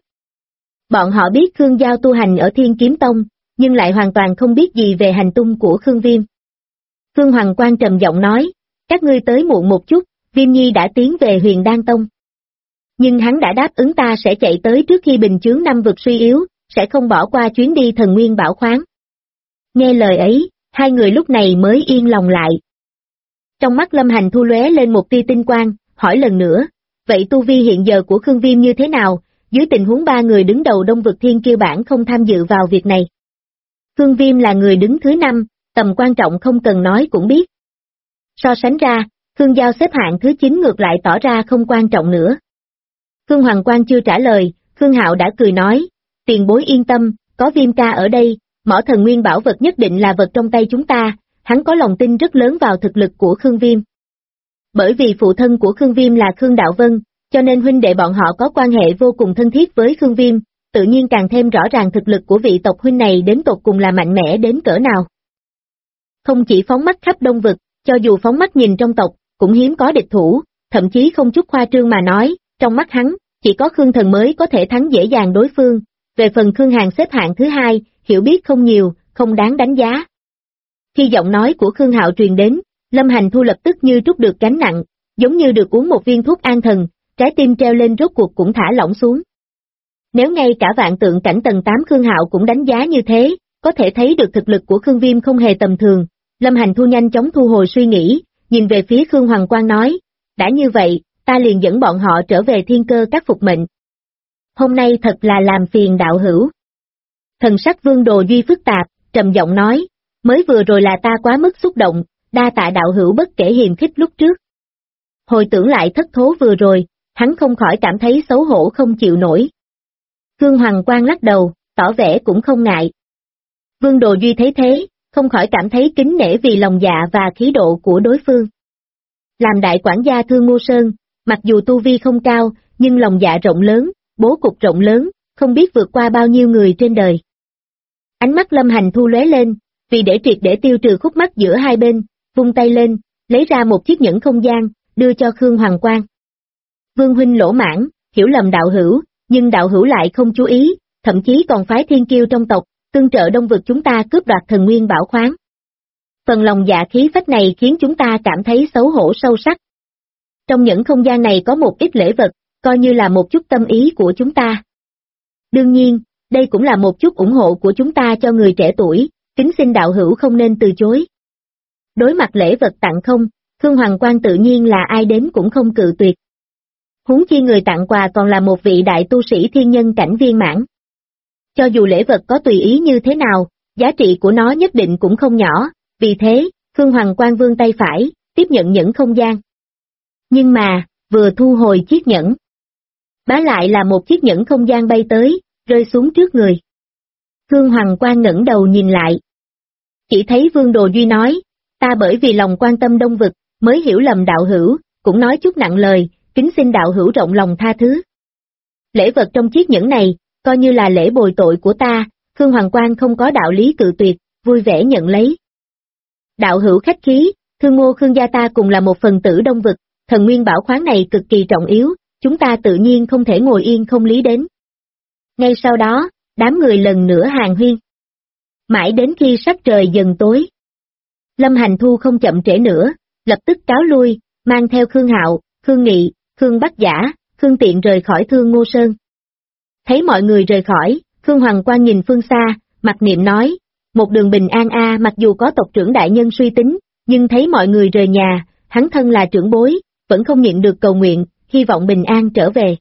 Bọn họ biết Khương Giao tu hành ở Thiên Kiếm Tông, nhưng lại hoàn toàn không biết gì về hành tung của Khương Viêm. Khương Hoàng Quang trầm giọng nói, các ngươi tới muộn một chút, Viêm Nhi đã tiến về Huyền Đan Tông. Nhưng hắn đã đáp ứng ta sẽ chạy tới trước khi bình chướng năm vực suy yếu, sẽ không bỏ qua chuyến đi thần nguyên bảo khoáng. Nghe lời ấy, hai người lúc này mới yên lòng lại. Trong mắt Lâm Hành Thu lóe lên một tia tinh quang, hỏi lần nữa, vậy tu vi hiện giờ của Khương Viêm như thế nào, dưới tình huống ba người đứng đầu Đông vực thiên kiêu bản không tham dự vào việc này. Khương Viêm là người đứng thứ 5, tầm quan trọng không cần nói cũng biết. So sánh ra, Khương Giao xếp hạng thứ 9 ngược lại tỏ ra không quan trọng nữa. Khương Hoàng Quang chưa trả lời, Khương Hạo đã cười nói, tiền bối yên tâm, có Viêm ca ở đây, mỏ thần nguyên bảo vật nhất định là vật trong tay chúng ta, hắn có lòng tin rất lớn vào thực lực của Khương Viêm. Bởi vì phụ thân của Khương Viêm là Khương Đạo Vân, cho nên huynh đệ bọn họ có quan hệ vô cùng thân thiết với Khương Viêm, tự nhiên càng thêm rõ ràng thực lực của vị tộc huynh này đến tột cùng là mạnh mẽ đến cỡ nào. Không chỉ phóng mắt khắp Đông vực, cho dù phóng mắt nhìn trong tộc, cũng hiếm có địch thủ, thậm chí không chút khoa trương mà nói, trong mắt hắn, chỉ có Khương Thần mới có thể thắng dễ dàng đối phương. Về phần Khương Hàn xếp hạng thứ 2, hiểu biết không nhiều, không đáng đánh giá. Khi giọng nói của Khương Hạo truyền đến, Lâm Hành Thu lập tức như trút được gánh nặng, giống như được uống một viên thuốc an thần, trái tim treo lên rốt cuộc cũng thả lỏng xuống. Nếu ngay cả Vạn Tượng Cảnh tầng 8 Khương Hạo cũng đánh giá như thế, có thể thấy được thực lực của Khương Viêm không hề tầm thường. Lâm Hành Thu nhanh chóng thu hồi suy nghĩ, nhìn về phía Khương Hoàng Quang nói, đã như vậy, ta liền dẫn bọn họ trở về thiên cơ các phục mệnh. Hôm nay thật là làm phiền đạo hữu. Thần sắc Vương Đồ Duy phức tạp, trầm giọng nói, mới vừa rồi là ta quá mức xúc động, đa tạ đạo hữu bất kể hiềm khích lúc trước. Hồi tưởng lại thất thố vừa rồi, hắn không khỏi cảm thấy xấu hổ không chịu nổi. Khương Hoàng Quang lắc đầu, tỏ vẻ cũng không ngại. Vương Đồ Duy thấy thế, không khỏi cảm thấy kính nể vì lòng dạ và khí độ của đối phương. Làm đại quản gia Thương Ngô Sơn, mặc dù tu vi không cao, nhưng lòng dạ rộng lớn, bố cục rộng lớn, không biết vượt qua bao nhiêu người trên đời. Ánh mắt Lâm Hành Thu lóe lên, vì để triệt để tiêu trừ khúc mắc giữa hai bên, vung tay lên, lấy ra một chiếc nhẫn không gian, đưa cho Khương Hoàng Quang. Vương huynh lỗ mãn, hiểu lầm đạo hữu, nhưng đạo hữu lại không chú ý, thậm chí còn phái thiên kiêu trong tộc, tương trợ Đông vực chúng ta cướp đoạt thần nguyên bảo khoáng. Phần lòng dạ khí phách này khiến chúng ta cảm thấy xấu hổ sâu sắc. Trong những không gian này có một ít lễ vật, coi như là một chút tâm ý của chúng ta. Đương nhiên, đây cũng là một chút ủng hộ của chúng ta cho người trẻ tuổi, kính xin đạo hữu không nên từ chối. Đối mặt lễ vật tặng không, Khương Hoàng Quang tự nhiên là ai đến cũng không cự tuyệt. Huống chi người tặng quà còn là một vị đại tu sĩ thiên nhân cảnh viên mãn. Cho dù lễ vật có tùy ý như thế nào, giá trị của nó nhất định cũng không nhỏ, vì thế, Khương Hoàng Quang vươn tay phải, tiếp nhận nhẫn không gian. Nhưng mà, vừa thu hồi chiếc nhẫn, bá lại là một chiếc nhẫn không gian bay tới, rơi xuống trước người. Khương Hoàng Quang ngẩng đầu nhìn lại. Chỉ thấy Vương Đồ Duy nói, ta bởi vì lòng quan tâm Đông vực, mới hiểu lầm đạo hữu, cũng nói chút nặng lời, kính xin đạo hữu rộng lòng tha thứ. Lễ vật trong chiếc nhẫn này, coi như là lễ bồi tội của ta, Khương Hoàng Quang không có đạo lý cự tuyệt, vui vẻ nhận lấy. Đạo hữu khách khí, Thương Ngô Khương gia ta cùng là một phần tử Đông vực, thần nguyên bảo khoáng này cực kỳ trọng yếu, chúng ta tự nhiên không thể ngồi yên không lý đến. Ngay sau đó, đám người lần nữa hàn huyên. Mãi đến khi sắc trời dần tối, Lâm Hành Thu không chậm trễ nữa, lập tức cáo lui, mang theo Khương Hạo, Khương Nghị, Khương Bắc Giả, Khương Tiện rời khỏi Thương Ngô Sơn. Thấy mọi người rời khỏi, Khương Hoàng Quang nhìn phương xa, mặc niệm nói, một đường bình an a. Mặc dù có tộc trưởng đại nhân suy tính, nhưng thấy mọi người rời nhà, hắn thân là trưởng bối, vẫn không nhịn được cầu nguyện, hy vọng bình an trở về.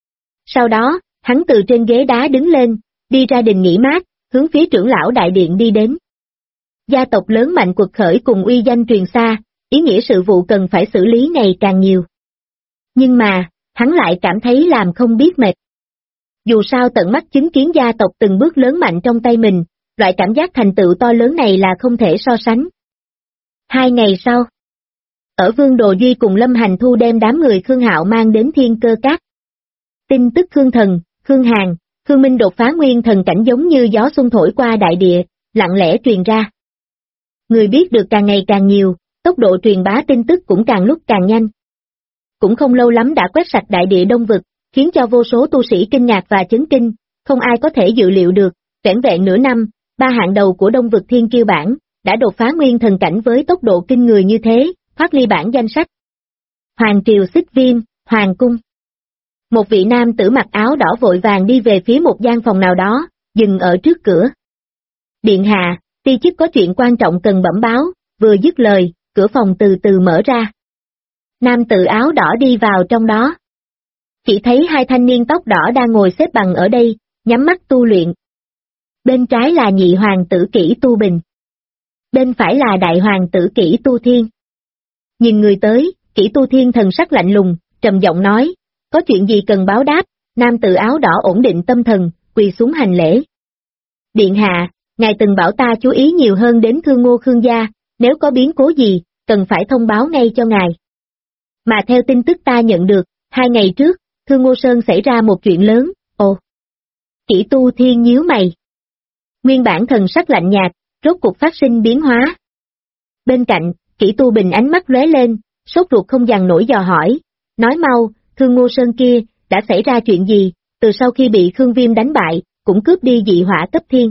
Sau đó, hắn từ trên ghế đá đứng lên, đi ra đình nghỉ mát, hướng phía trưởng lão đại điện đi đến. Gia tộc lớn mạnh quật khởi cùng uy danh truyền xa, ý nghĩa sự vụ cần phải xử lý ngày càng nhiều. Nhưng mà, hắn lại cảm thấy làm không biết mệt. Dù sao tận mắt chứng kiến gia tộc từng bước lớn mạnh trong tay mình, loại cảm giác thành tựu to lớn này là không thể so sánh. 2 ngày sau, ở Vương Đồ Duy cùng Lâm Hành Thu đem đám người Khương Hạo mang đến thiên cơ các. Tin tức Khương Thần, Khương Hàn, Khương Minh đột phá nguyên thần cảnh giống như gió xuân thổi qua đại địa, lặng lẽ truyền ra. Người biết được càng ngày càng nhiều, tốc độ truyền bá tin tức cũng càng lúc càng nhanh. Cũng không lâu lắm đã quét sạch đại địa Đông vực, khiến cho vô số tu sĩ kinh ngạc và chấn kinh, không ai có thể dự liệu được, vẻn vẹn nửa năm, 3 hạng đầu của Đông vực thiên kiêu bảng, đã đột phá nguyên thần cảnh với tốc độ kinh người như thế, thoát ly bảng danh sách. Hoàng triều Xích Viêm, Hoàng cung. Một vị nam tử mặc áo đỏ vội vàng đi về phía một gian phòng nào đó, dừng ở trước cửa. Điện hạ, ti chức có chuyện quan trọng cần bẩm báo, vừa dứt lời, cửa phòng từ từ mở ra. Nam tử áo đỏ đi vào trong đó. Chỉ thấy 2 thanh niên tóc đỏ đang ngồi xếp bằng ở đây, nhắm mắt tu luyện. Bên trái là nhị hoàng tử Kỷ Tu Bình. Bên phải là đại hoàng tử Kỷ Tu Thiên. Nhìn người tới, Kỷ Tu Thiên thần sắc lạnh lùng, trầm giọng nói, có chuyện gì cần báo đáp. Nam tử áo đỏ ổn định tâm thần, quỳ xuống hành lễ. Điện hạ, ngài từng bảo ta chú ý nhiều hơn đến Thương Ngô Khương gia, nếu có biến cố gì, cần phải thông báo ngay cho ngài. Mà theo tin tức ta nhận được, 2 ngày trước, Thương Ngô Sơn xảy ra một chuyện lớn. Ồ! Kỷ Tu Thiên nhíu mày. Nguyên bản thần sắc lạnh nhạt, rốt cuộc phát sinh biến hóa. Bên cạnh, Kỷ Tu Bình ánh mắt lóe lên, sốt ruột không dằn nổi dò hỏi, nói mau, Thương Ngô Sơn kia, đã xảy ra chuyện gì, từ sau khi bị Khương Viêm đánh bại, cũng cướp đi dị hỏa cấp thiên.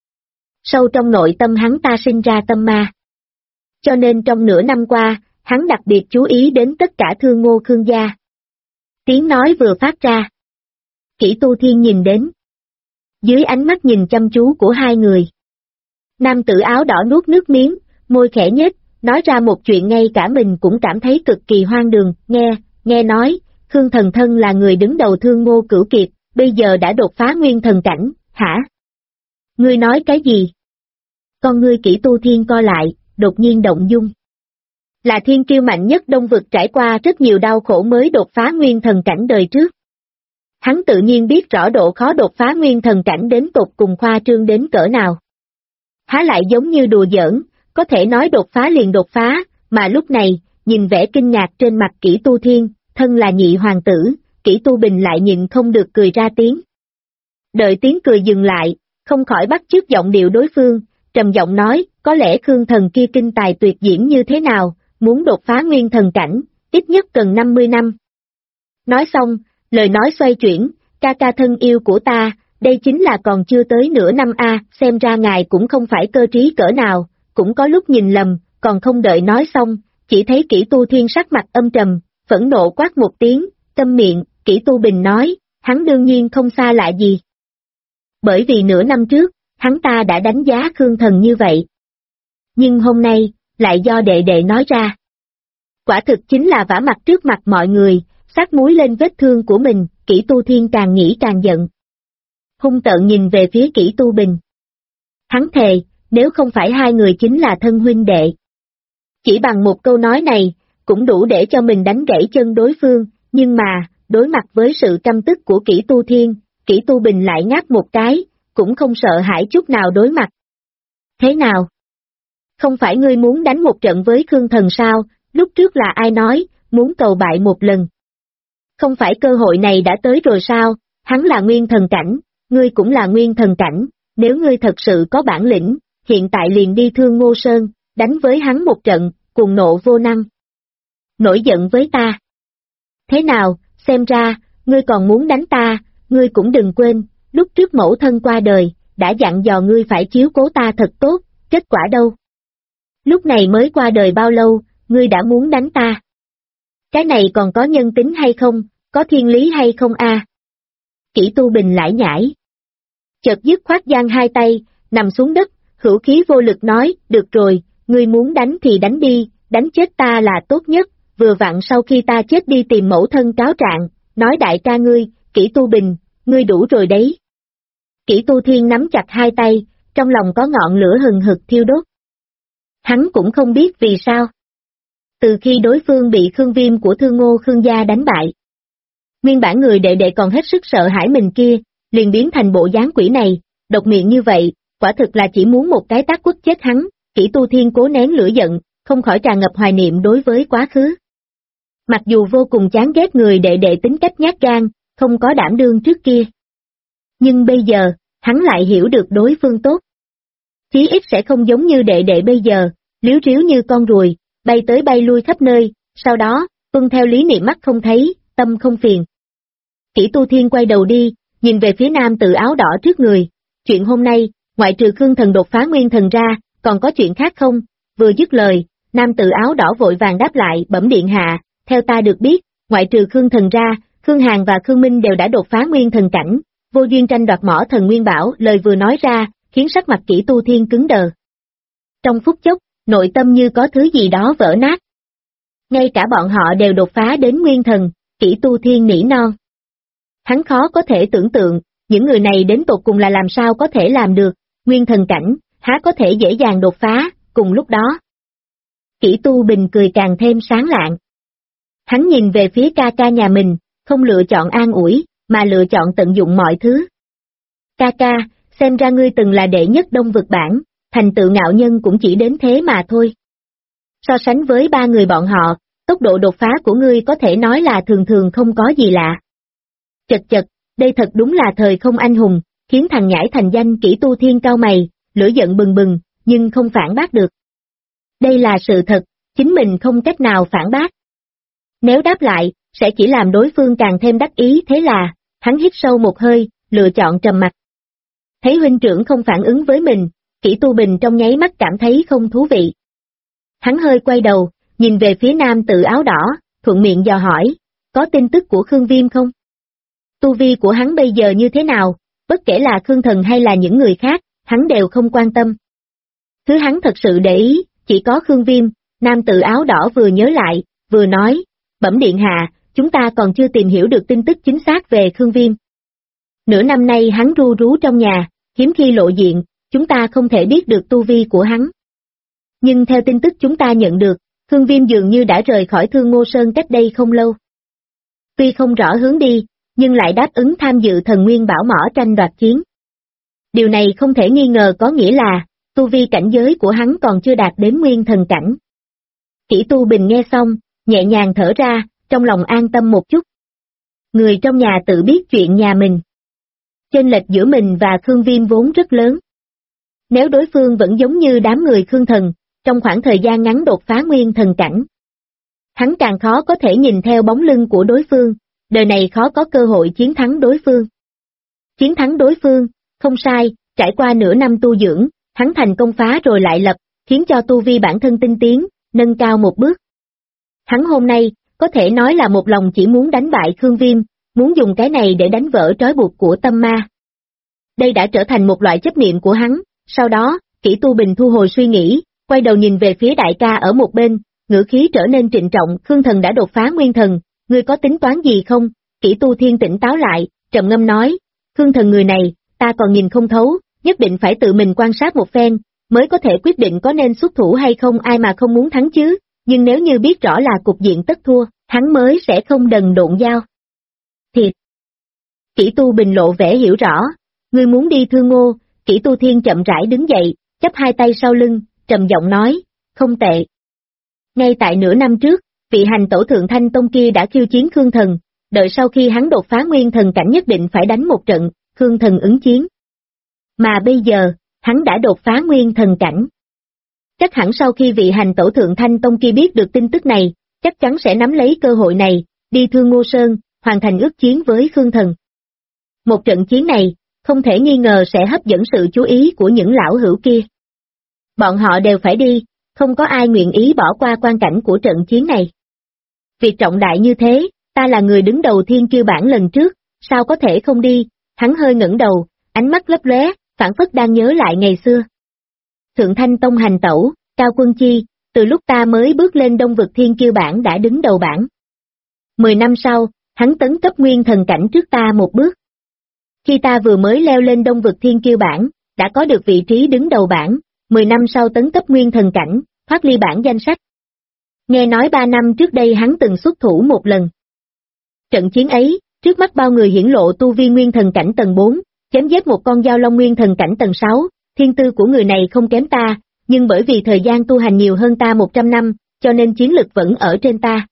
Sâu trong nội tâm hắn ta sinh ra tâm ma. Cho nên trong nửa năm qua, hắn đặc biệt chú ý đến tất cả Thương Ngô Khương gia. Tiếng nói vừa phát ra. Kỷ Tu Thiên nhìn đến. Dưới ánh mắt nhìn chăm chú của 2 người. Nam tử áo đỏ nuốt nước miếng, môi khẽ nhếch, nói ra một chuyện ngay cả mình cũng cảm thấy cực kỳ hoang đường. Nghe nói, Khương Thần Thân là người đứng đầu Thương Ngô Cửu Kiệt, bây giờ đã đột phá nguyên thần cảnh, hả? Ngươi nói cái gì? Con ngươi Kỷ Tu Thiên co lại, đột nhiên động dung. Là thiên kiêu mạnh nhất Đông Vực, trải qua rất nhiều đau khổ mới đột phá nguyên thần cảnh đời trước. Hắn tự nhiên biết rõ độ khó đột phá nguyên thần cảnh đến tột cùng khoa trương đến cỡ nào. Há lại giống như đùa giỡn, có thể nói đột phá liền đột phá, mà lúc này, nhìn vẻ kinh ngạc trên mặt Kỷ Tu Thiên, thân là nhị hoàng tử, Kỷ Tu Bình lại nhịn không được cười ra tiếng. Đợi tiếng cười dừng lại, không khỏi bắt chước giọng điệu đối phương, trầm giọng nói, có lẽ Khương Thần kia kinh tài tuyệt diễn như thế nào, muốn đột phá nguyên thần cảnh, ít nhất cần 50 năm. Nói xong, lời nói xoay chuyển, ca ca thân yêu của ta, đây chính là còn chưa tới nửa năm xem ra ngài cũng không phải cơ trí cỡ nào, cũng có lúc nhìn lầm, còn không đợi nói xong, chỉ thấy Kỷ Tu Thiên sắc mặt âm trầm, phẫn nộ quát một tiếng, câm miệng. Kỷ Tu Bình nói, hắn đương nhiên không xa lạ gì. Bởi vì nửa năm trước, hắn ta đã đánh giá Khương Thần như vậy. Nhưng hôm nay, lại do đệ đệ nói ra. Quả thực chính là vả mặt trước mặt mọi người, sát muối lên vết thương của mình. Kỷ Tu Thiên càng nghĩ càng giận. Hung tợn nhìn về phía Kỷ Tu Bình. Hắn thề, nếu không phải hai người chính là thân huynh đệ. Chỉ bằng một câu nói này, cũng đủ để cho mình đánh gãy chân đối phương, nhưng mà, đối mặt với sự căm tức của Kỷ Tu Thiên, Kỷ Tu Bình lại ngáp một cái, cũng không sợ hãi chút nào đối mặt. Thế nào? Không phải ngươi muốn đánh một trận với Khương Thần sao, lúc trước là ai nói, muốn cầu bại một lần. Không phải cơ hội này đã tới rồi sao, hắn là nguyên thần cảnh, ngươi cũng là nguyên thần cảnh, nếu ngươi thật sự có bản lĩnh, hiện tại liền đi Thương Ngô Sơn, đánh với hắn một trận, cuồng nộ vô năng. Nổi giận với ta. Thế nào, xem ra, ngươi còn muốn đánh ta, ngươi cũng đừng quên, lúc trước mẫu thân qua đời, đã dặn dò ngươi phải chiếu cố ta thật tốt, kết quả đâu? Lúc này mới qua đời bao lâu, ngươi đã muốn đánh ta? Cái này còn có nhân tính hay không, có thiên lý hay không Kỷ Tu Bình lải nhải. Chợt dứt khoát giang hai tay, nằm xuống đất, hữu khí vô lực nói, được rồi, ngươi muốn đánh thì đánh đi, đánh chết ta là tốt nhất, vừa vặn sau khi ta chết đi tìm mẫu thân cáo trạng, nói đại ca ngươi, Kỷ Tu Bình, ngươi đủ rồi đấy. Kỷ Tu Thiên nắm chặt hai tay, trong lòng có ngọn lửa hừng hực thiêu đốt. Hắn cũng không biết vì sao. Từ khi đối phương bị Khương Viêm của Thương Ngô Khương gia đánh bại, nguyên bản người đệ đệ còn hết sức sợ hãi mình kia, liền biến thành bộ dáng quỷ này, độc miệng như vậy, quả thực là chỉ muốn một cái tát quất chết hắn. Kỷ Tu Thiên cố nén lửa giận, không khỏi tràn ngập hoài niệm đối với quá khứ. Mặc dù vô cùng chán ghét người đệ đệ tính cách nhát gan, không có đảm đương trước kia. Nhưng bây giờ, hắn lại hiểu được đối phương tốt. Chí ít sẽ không giống như đệ đệ bây giờ, liếu riếu như con ruồi, bay tới bay lui khắp nơi, sau đó, tuân theo lý niệm mắt không thấy, tâm không phiền. Kỷ Tu Thiên quay đầu đi, nhìn về phía nam tự áo đỏ trước người. Chuyện hôm nay, ngoại trừ Khương Thần đột phá nguyên thần ra, còn có chuyện khác không? Vừa dứt lời, nam tự áo đỏ vội vàng đáp lại, bẩm điện hạ, theo ta được biết, ngoại trừ Khương Thần ra, Khương Hàn và Khương Minh đều đã đột phá nguyên thần cảnh, vô duyên tranh đoạt mỏ thần nguyên bảo. Lời vừa nói ra, khiến sắc mặt Kỷ Tu Thiên cứng đờ. Trong phút chốc, nội tâm như có thứ gì đó vỡ nát. Ngay cả bọn họ đều đột phá đến nguyên thần, Kỷ Tu Thiên nỉ non. Hắn khó có thể tưởng tượng, những người này đến tột cùng là làm sao có thể làm được, nguyên thần cảnh, há có thể dễ dàng đột phá, cùng lúc đó. Kỷ Tu Bình cười càng thêm sáng lạng. Hắn nhìn về phía ca ca nhà mình, không lựa chọn an ủi, mà lựa chọn tận dụng mọi thứ. Ca ca, xem ra ngươi từng là đệ nhất Đông Vực bản, thành tựu ngạo nhân cũng chỉ đến thế mà thôi. So sánh với ba người bọn họ, tốc độ đột phá của ngươi có thể nói là thường thường không có gì lạ. Chật, đây thật đúng là thời không anh hùng, khiến thằng nhãi thành danh. Kỷ Tu Thiên cao mày, lửa giận bừng bừng, nhưng không phản bác được. Đây là sự thật, chính mình không cách nào phản bác. Nếu đáp lại, sẽ chỉ làm đối phương càng thêm đắc ý, thế là, hắn hít sâu một hơi, lựa chọn trầm mặc. Thấy huynh trưởng không phản ứng với mình, Kỷ Tu Bình trong nháy mắt cảm thấy không thú vị. Hắn hơi quay đầu, nhìn về phía nam tự áo đỏ, thuận miệng dò hỏi, có tin tức của Khương Viêm không? Tu vi của hắn bây giờ như thế nào, bất kể là Khương Thần hay là những người khác, hắn đều không quan tâm. Thứ hắn thật sự để ý, chỉ có Khương Viêm. Nam tử áo đỏ vừa nhớ lại, vừa nói, bẩm điện hạ, chúng ta còn chưa tìm hiểu được tin tức chính xác về Khương Viêm. Nửa năm nay hắn ru rú trong nhà, hiếm khi lộ diện, chúng ta không thể biết được tu vi của hắn. Nhưng theo tin tức chúng ta nhận được, Khương Viêm dường như đã rời khỏi Thương Ngô Sơn cách đây không lâu. Tuy không rõ hướng đi, nhưng lại đáp ứng tham dự Thần Nguyên Bảo Mỏ tranh đoạt chiến. Điều này không thể nghi ngờ có nghĩa là, tu vi cảnh giới của hắn còn chưa đạt đến nguyên thần cảnh. Kỷ Tu Bình nghe xong, nhẹ nhàng thở ra, trong lòng an tâm một chút. Người trong nhà tự biết chuyện nhà mình. Chênh lệch giữa mình và Khương Viêm vốn rất lớn. Nếu đối phương vẫn giống như đám người Khương Thần, trong khoảng thời gian ngắn đột phá nguyên thần cảnh, hắn càng khó có thể nhìn theo bóng lưng của đối phương, đời này khó có cơ hội chiến thắng đối phương. Chiến thắng đối phương, không sai, trải qua nửa năm tu dưỡng, hắn thành công phá rồi lại lập, khiến cho tu vi bản thân tinh tiến, nâng cao một bước. Hắn hôm nay, có thể nói là một lòng chỉ muốn đánh bại Khương Viêm, muốn dùng cái này để đánh vỡ trói buộc của tâm ma. Đây đã trở thành một loại chấp niệm của hắn, sau đó, Kỷ Tu Bình thu hồi suy nghĩ, quay đầu nhìn về phía đại ca ở một bên, ngữ khí trở nên trịnh trọng, Khương Thần đã đột phá nguyên thần, ngươi có tính toán gì không? Kỷ Tu Thiên tỉnh táo lại, trầm ngâm nói, Khương Thần người này, ta còn nhìn không thấu, nhất định phải tự mình quan sát một phen, mới có thể quyết định có nên xuất thủ hay không, ai mà không muốn thắng chứ, nhưng nếu như biết rõ là cục diện tất thua, hắn mới sẽ không đần độn dao. Thiệt! Kỷ Tu Bình lộ vẻ hiểu rõ, ngươi muốn đi Thương Ngô. Kỷ Tu Thiên chậm rãi đứng dậy, chắp hai tay sau lưng, trầm giọng nói, không tệ. Ngay tại nửa năm trước, vị hành tổ thượng Thanh Tông kia đã khiêu chiến Khương Thần, đợi sau khi hắn đột phá nguyên thần cảnh nhất định phải đánh một trận, Khương Thần ứng chiến. Mà bây giờ, hắn đã đột phá nguyên thần cảnh. Chắc hẳn sau khi vị hành tổ thượng Thanh Tông kia biết được tin tức này, chắc chắn sẽ nắm lấy cơ hội này, đi Thương Ngô Sơn, hoàn thành ước chiến với Khương Thần. Một trận chiến này, không thể nghi ngờ sẽ hấp dẫn sự chú ý của những lão hữu kia. Bọn họ đều phải đi, không có ai nguyện ý bỏ qua quan cảnh của trận chiến này. Việc trọng đại như thế, ta là người đứng đầu Thiên Kiêu bảng lần trước, sao có thể không đi? Hắn hơi ngẩng đầu, ánh mắt lấp lóe, phảng phất đang nhớ lại ngày xưa. Thượng Thanh Tông hành tẩu, Cao Quân Chi, từ lúc ta mới bước lên Đông vực Thiên Kiêu bảng đã đứng đầu bảng. 10 năm sau, hắn tấn cấp nguyên thần cảnh trước ta một bước. Khi ta vừa mới leo lên Đông vực Thiên Kiêu bảng, đã có được vị trí đứng đầu bảng, 10 năm sau tấn cấp nguyên thần cảnh, thoát ly bảng danh sách. Nghe nói 3 năm trước đây hắn từng xuất thủ một lần. Trận chiến ấy, trước mắt bao người hiển lộ tu vi nguyên thần cảnh tầng 4, chém giết một con dao long nguyên thần cảnh tầng 6, thiên tư của người này không kém ta, nhưng bởi vì thời gian tu hành nhiều hơn ta 100 năm, cho nên chiến lực vẫn ở trên ta.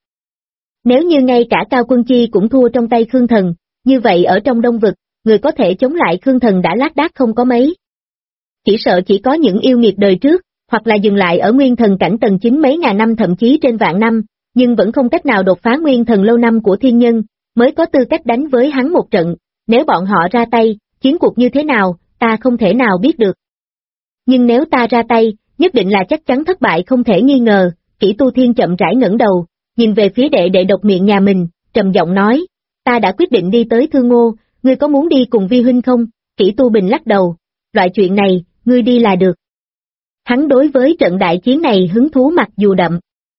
Nếu như ngay cả Cao Quân Chi cũng thua trong tay Khương Thần, như vậy ở trong Đông vực, người có thể chống lại Khương Thần đã lác đác không có mấy. Chỉ sợ chỉ có những yêu nghiệt đời trước, hoặc là dừng lại ở nguyên thần cảnh tầng 9 mấy ngàn năm thậm chí trên vạn năm, nhưng vẫn không cách nào đột phá nguyên thần lâu năm của thiên nhân, mới có tư cách đánh với hắn một trận, nếu bọn họ ra tay, chiến cuộc như thế nào, ta không thể nào biết được. Nhưng nếu ta ra tay, nhất định là chắc chắn thất bại không thể nghi ngờ. Kỷ Tu Thiên chậm rãi ngẩng đầu, nhìn về phía đệ đệ độc miệng nhà mình, trầm giọng nói, ta đã quyết định đi tới Thương Ngô, ngươi có muốn đi cùng vi huynh không? Kỷ Tu Bình lắc đầu, loại chuyện này, ngươi đi là được. Hắn đối với trận đại chiến này hứng thú mặc dù đậm,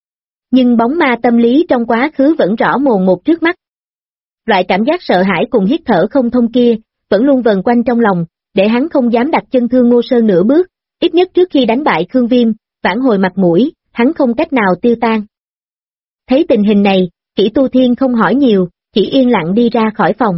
nhưng bóng ma tâm lý trong quá khứ vẫn rõ mồn một trước mắt. Loại cảm giác sợ hãi cùng hít thở không thông kia, vẫn luôn vần quanh trong lòng, để hắn không dám đặt chân Thương Ngô Sơn nửa bước, ít nhất trước khi đánh bại Khương Viêm, vãn hồi mặt mũi, hắn không cách nào tiêu tan. Thấy tình hình này, Kỷ Tu Thiên không hỏi nhiều, chỉ yên lặng đi ra khỏi phòng.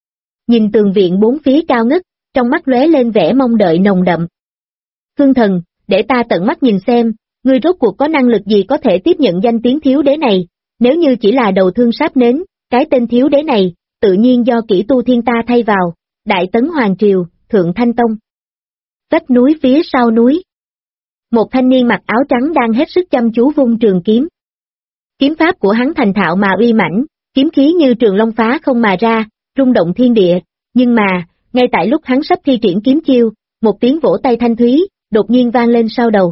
Nhìn tường viện bốn phía cao ngất, trong mắt lóe lên vẻ mong đợi nồng đậm. Khương Thần, để ta tận mắt nhìn xem, ngươi rốt cuộc có năng lực gì có thể tiếp nhận danh tiếng thiếu đế này, nếu như chỉ là đầu thương sáp nến, cái tên thiếu đế này, tự nhiên do Kỷ Tu Thiên ta thay vào, Đại Tấn Hoàng Triều, Thượng Thanh Tông. Vách núi phía sau núi. Một thanh niên mặc áo trắng đang hết sức chăm chú vung trường kiếm. Kiếm pháp của hắn thành thạo mà uy mãnh, kiếm khí như trường long phá không mà ra, rung động thiên địa, nhưng mà, ngay tại lúc hắn sắp thi triển kiếm chiêu, một tiếng vỗ tay thanh thúy, đột nhiên vang lên sau đầu.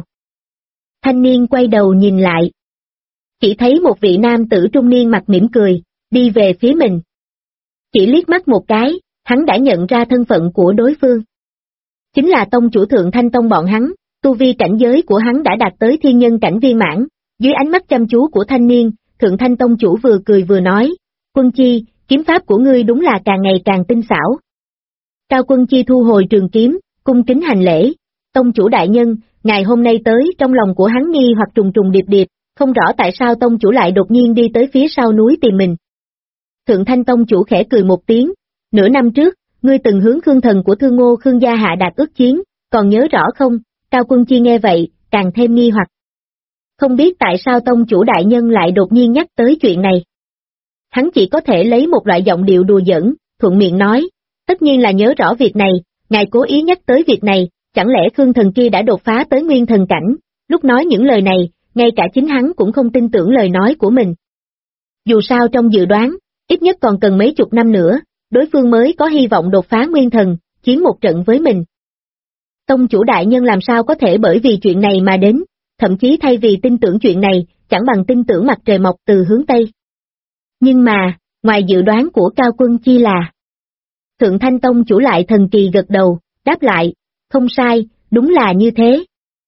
Thanh niên quay đầu nhìn lại. Chỉ thấy một vị nam tử trung niên mặt mỉm cười, đi về phía mình. Chỉ liếc mắt một cái, hắn đã nhận ra thân phận của đối phương. Chính là tông chủ Thượng Thanh Tông bọn hắn, Tu vi cảnh giới của hắn đã đạt tới thiên nhân cảnh viên mãn, dưới ánh mắt chăm chú của thanh niên, Thượng Thanh Tông chủ vừa cười vừa nói, Quân Chi, kiếm pháp của ngươi đúng là càng ngày càng tinh xảo. Cao Quân Chi thu hồi trường kiếm, cung kính hành lễ, Tông chủ đại nhân, ngài hôm nay tới trong lòng của hắn nghi hoặc trùng trùng điệp điệp, không rõ tại sao Tông chủ lại đột nhiên đi tới phía sau núi tìm mình. Thượng Thanh Tông chủ khẽ cười một tiếng, nửa năm trước, ngươi từng hướng Khương thần của Thương Ngô Khương gia hạ đạt ước chiến, còn nhớ rõ không? Cao Quân Chi nghe vậy, càng thêm nghi hoặc. Không biết tại sao Tông chủ đại nhân lại đột nhiên nhắc tới chuyện này. Hắn chỉ có thể lấy một loại giọng điệu đùa giỡn, thuận miệng nói, tất nhiên là nhớ rõ việc này, ngài cố ý nhắc tới việc này, chẳng lẽ Khương thần kia đã đột phá tới nguyên thần cảnh, lúc nói những lời này, ngay cả chính hắn cũng không tin tưởng lời nói của mình. Dù sao trong dự đoán, ít nhất còn cần mấy chục năm nữa, đối phương mới có hy vọng đột phá nguyên thần, chiến một trận với mình. Tông chủ đại nhân làm sao có thể bởi vì chuyện này mà đến, thậm chí thay vì tin tưởng chuyện này, chẳng bằng tin tưởng mặt trời mọc từ hướng Tây. Nhưng mà, ngoài dự đoán của Cao Quân Chi là... Thượng Thanh Tông chủ lại thần kỳ gật đầu, đáp lại, không sai, đúng là như thế.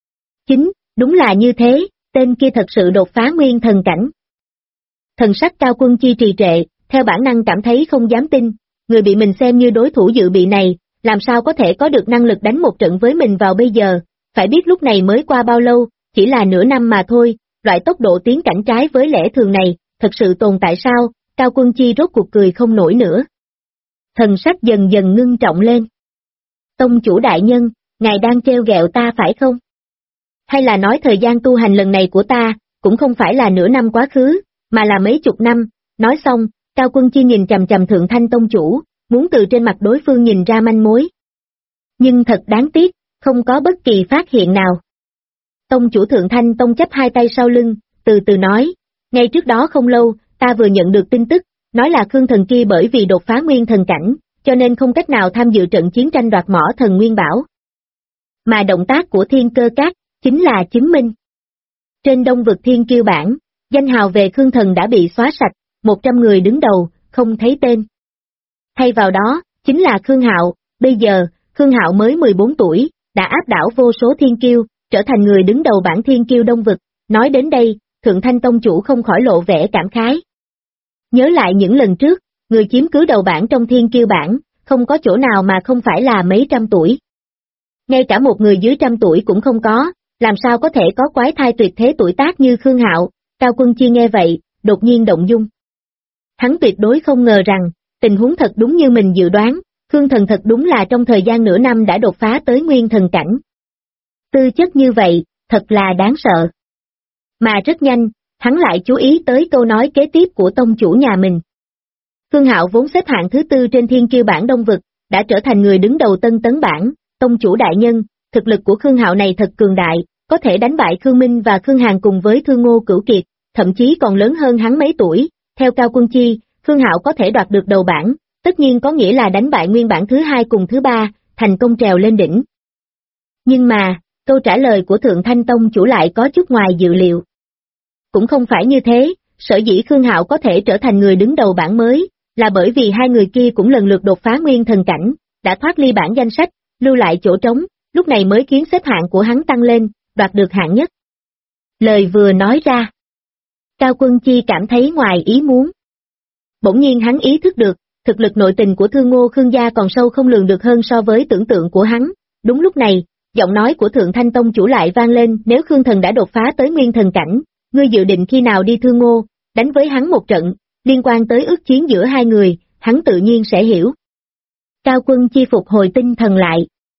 Đúng là như thế, tên kia thật sự đột phá nguyên thần cảnh. Thần sắc Cao Quân Chi trì trệ, theo bản năng cảm thấy không dám tin, người bị mình xem như đối thủ dự bị này, làm sao có thể có được năng lực đánh một trận với mình vào bây giờ, phải biết lúc này mới qua bao lâu, chỉ là nửa năm mà thôi, loại tốc độ tiến cảnh trái với lẽ thường này, thật sự tồn tại sao? Cao Quân Chi rốt cuộc cười không nổi nữa. Thần sắc dần dần ngưng trọng lên. Tông chủ đại nhân, ngài đang trêu ghẹo ta phải không? Hay là nói thời gian tu hành lần này của ta, cũng không phải là nửa năm quá khứ, mà là mấy chục năm? Nói xong, Cao Quân Chi nhìn chằm chằm Thượng Thanh Tông chủ, muốn từ trên mặt đối phương nhìn ra manh mối. Nhưng thật đáng tiếc, không có bất kỳ phát hiện nào. Tông chủ Thượng Thanh Tông chắp hai tay sau lưng, từ từ nói, ngay trước đó không lâu, ta vừa nhận được tin tức, nói là Khương thần kia bởi vì đột phá nguyên thần cảnh, cho nên không cách nào tham dự trận chiến tranh đoạt mỏ thần nguyên bảo. Mà động tác của Thiên Cơ Các, chính là chứng minh. Trên Đông vực Thiên Kiêu bảng, danh hào về Khương thần đã bị xóa sạch, 100 người đứng đầu, không thấy tên. Thay vào đó, chính là Khương Hạo, bây giờ, Khương Hạo mới 14 tuổi, đã áp đảo vô số thiên kiêu, trở thành người đứng đầu bảng thiên kiêu Đông vực. Nói đến đây, Thượng Thanh Tông chủ không khỏi lộ vẻ cảm khái. Nhớ lại những lần trước, người chiếm cứ đầu bảng trong thiên kiêu bảng, không có chỗ nào mà không phải là mấy trăm tuổi. Ngay cả một người dưới trăm tuổi cũng không có, làm sao có thể có quái thai tuyệt thế tuổi tác như Khương Hạo? Cao Quân Chi nghe vậy, đột nhiên động dung. Hắn tuyệt đối không ngờ rằng, tình huống thật đúng như mình dự đoán, Khương thần thật đúng là trong thời gian nửa năm đã đột phá tới nguyên thần cảnh. Tư chất như vậy, thật là đáng sợ. Mà rất nhanh, hắn lại chú ý tới câu nói kế tiếp của tông chủ nhà mình. Khương Hạo vốn xếp hạng thứ 4 trên thiên kiêu bảng Đông vực, đã trở thành người đứng đầu Tân Tấn bảng. Tông chủ đại nhân, thực lực của Khương Hạo này thật cường đại, có thể đánh bại Khương Minh và Khương Hàn cùng với Thương Ngô Cửu Kiệt, thậm chí còn lớn hơn hắn mấy tuổi. Theo Cao Quân Chi, Khương Hạo có thể đoạt được đầu bảng, tất nhiên có nghĩa là đánh bại nguyên bảng thứ 2 cùng thứ 3, thành công trèo lên đỉnh. Nhưng mà, câu trả lời của Thượng Thanh Tông chủ lại có chút ngoài dự liệu. Cũng không phải như thế, sở dĩ Khương Hạo có thể trở thành người đứng đầu bảng mới, là bởi vì hai người kia cũng lần lượt đột phá nguyên thần cảnh, đã thoát ly bảng danh sách, lưu lại chỗ trống, lúc này mới khiến xếp hạng của hắn tăng lên, đoạt được hạng nhất. Lời vừa nói ra, Cao Quân Chi cảm thấy ngoài ý muốn. Bỗng nhiên hắn ý thức được, thực lực nội tình của Thương Ngô Khương gia còn sâu không lường được hơn so với tưởng tượng của hắn. Đúng lúc này, giọng nói của Thượng Thanh Tông chủ lại vang lên, nếu Khương thần đã đột phá tới nguyên thần cảnh, ngươi dự định khi nào đi Thương Ngô, đánh với hắn một trận, liên quan tới ước chiến giữa hai người, hắn tự nhiên sẽ hiểu. Cao Quân Chi phục hồi tinh thần lại.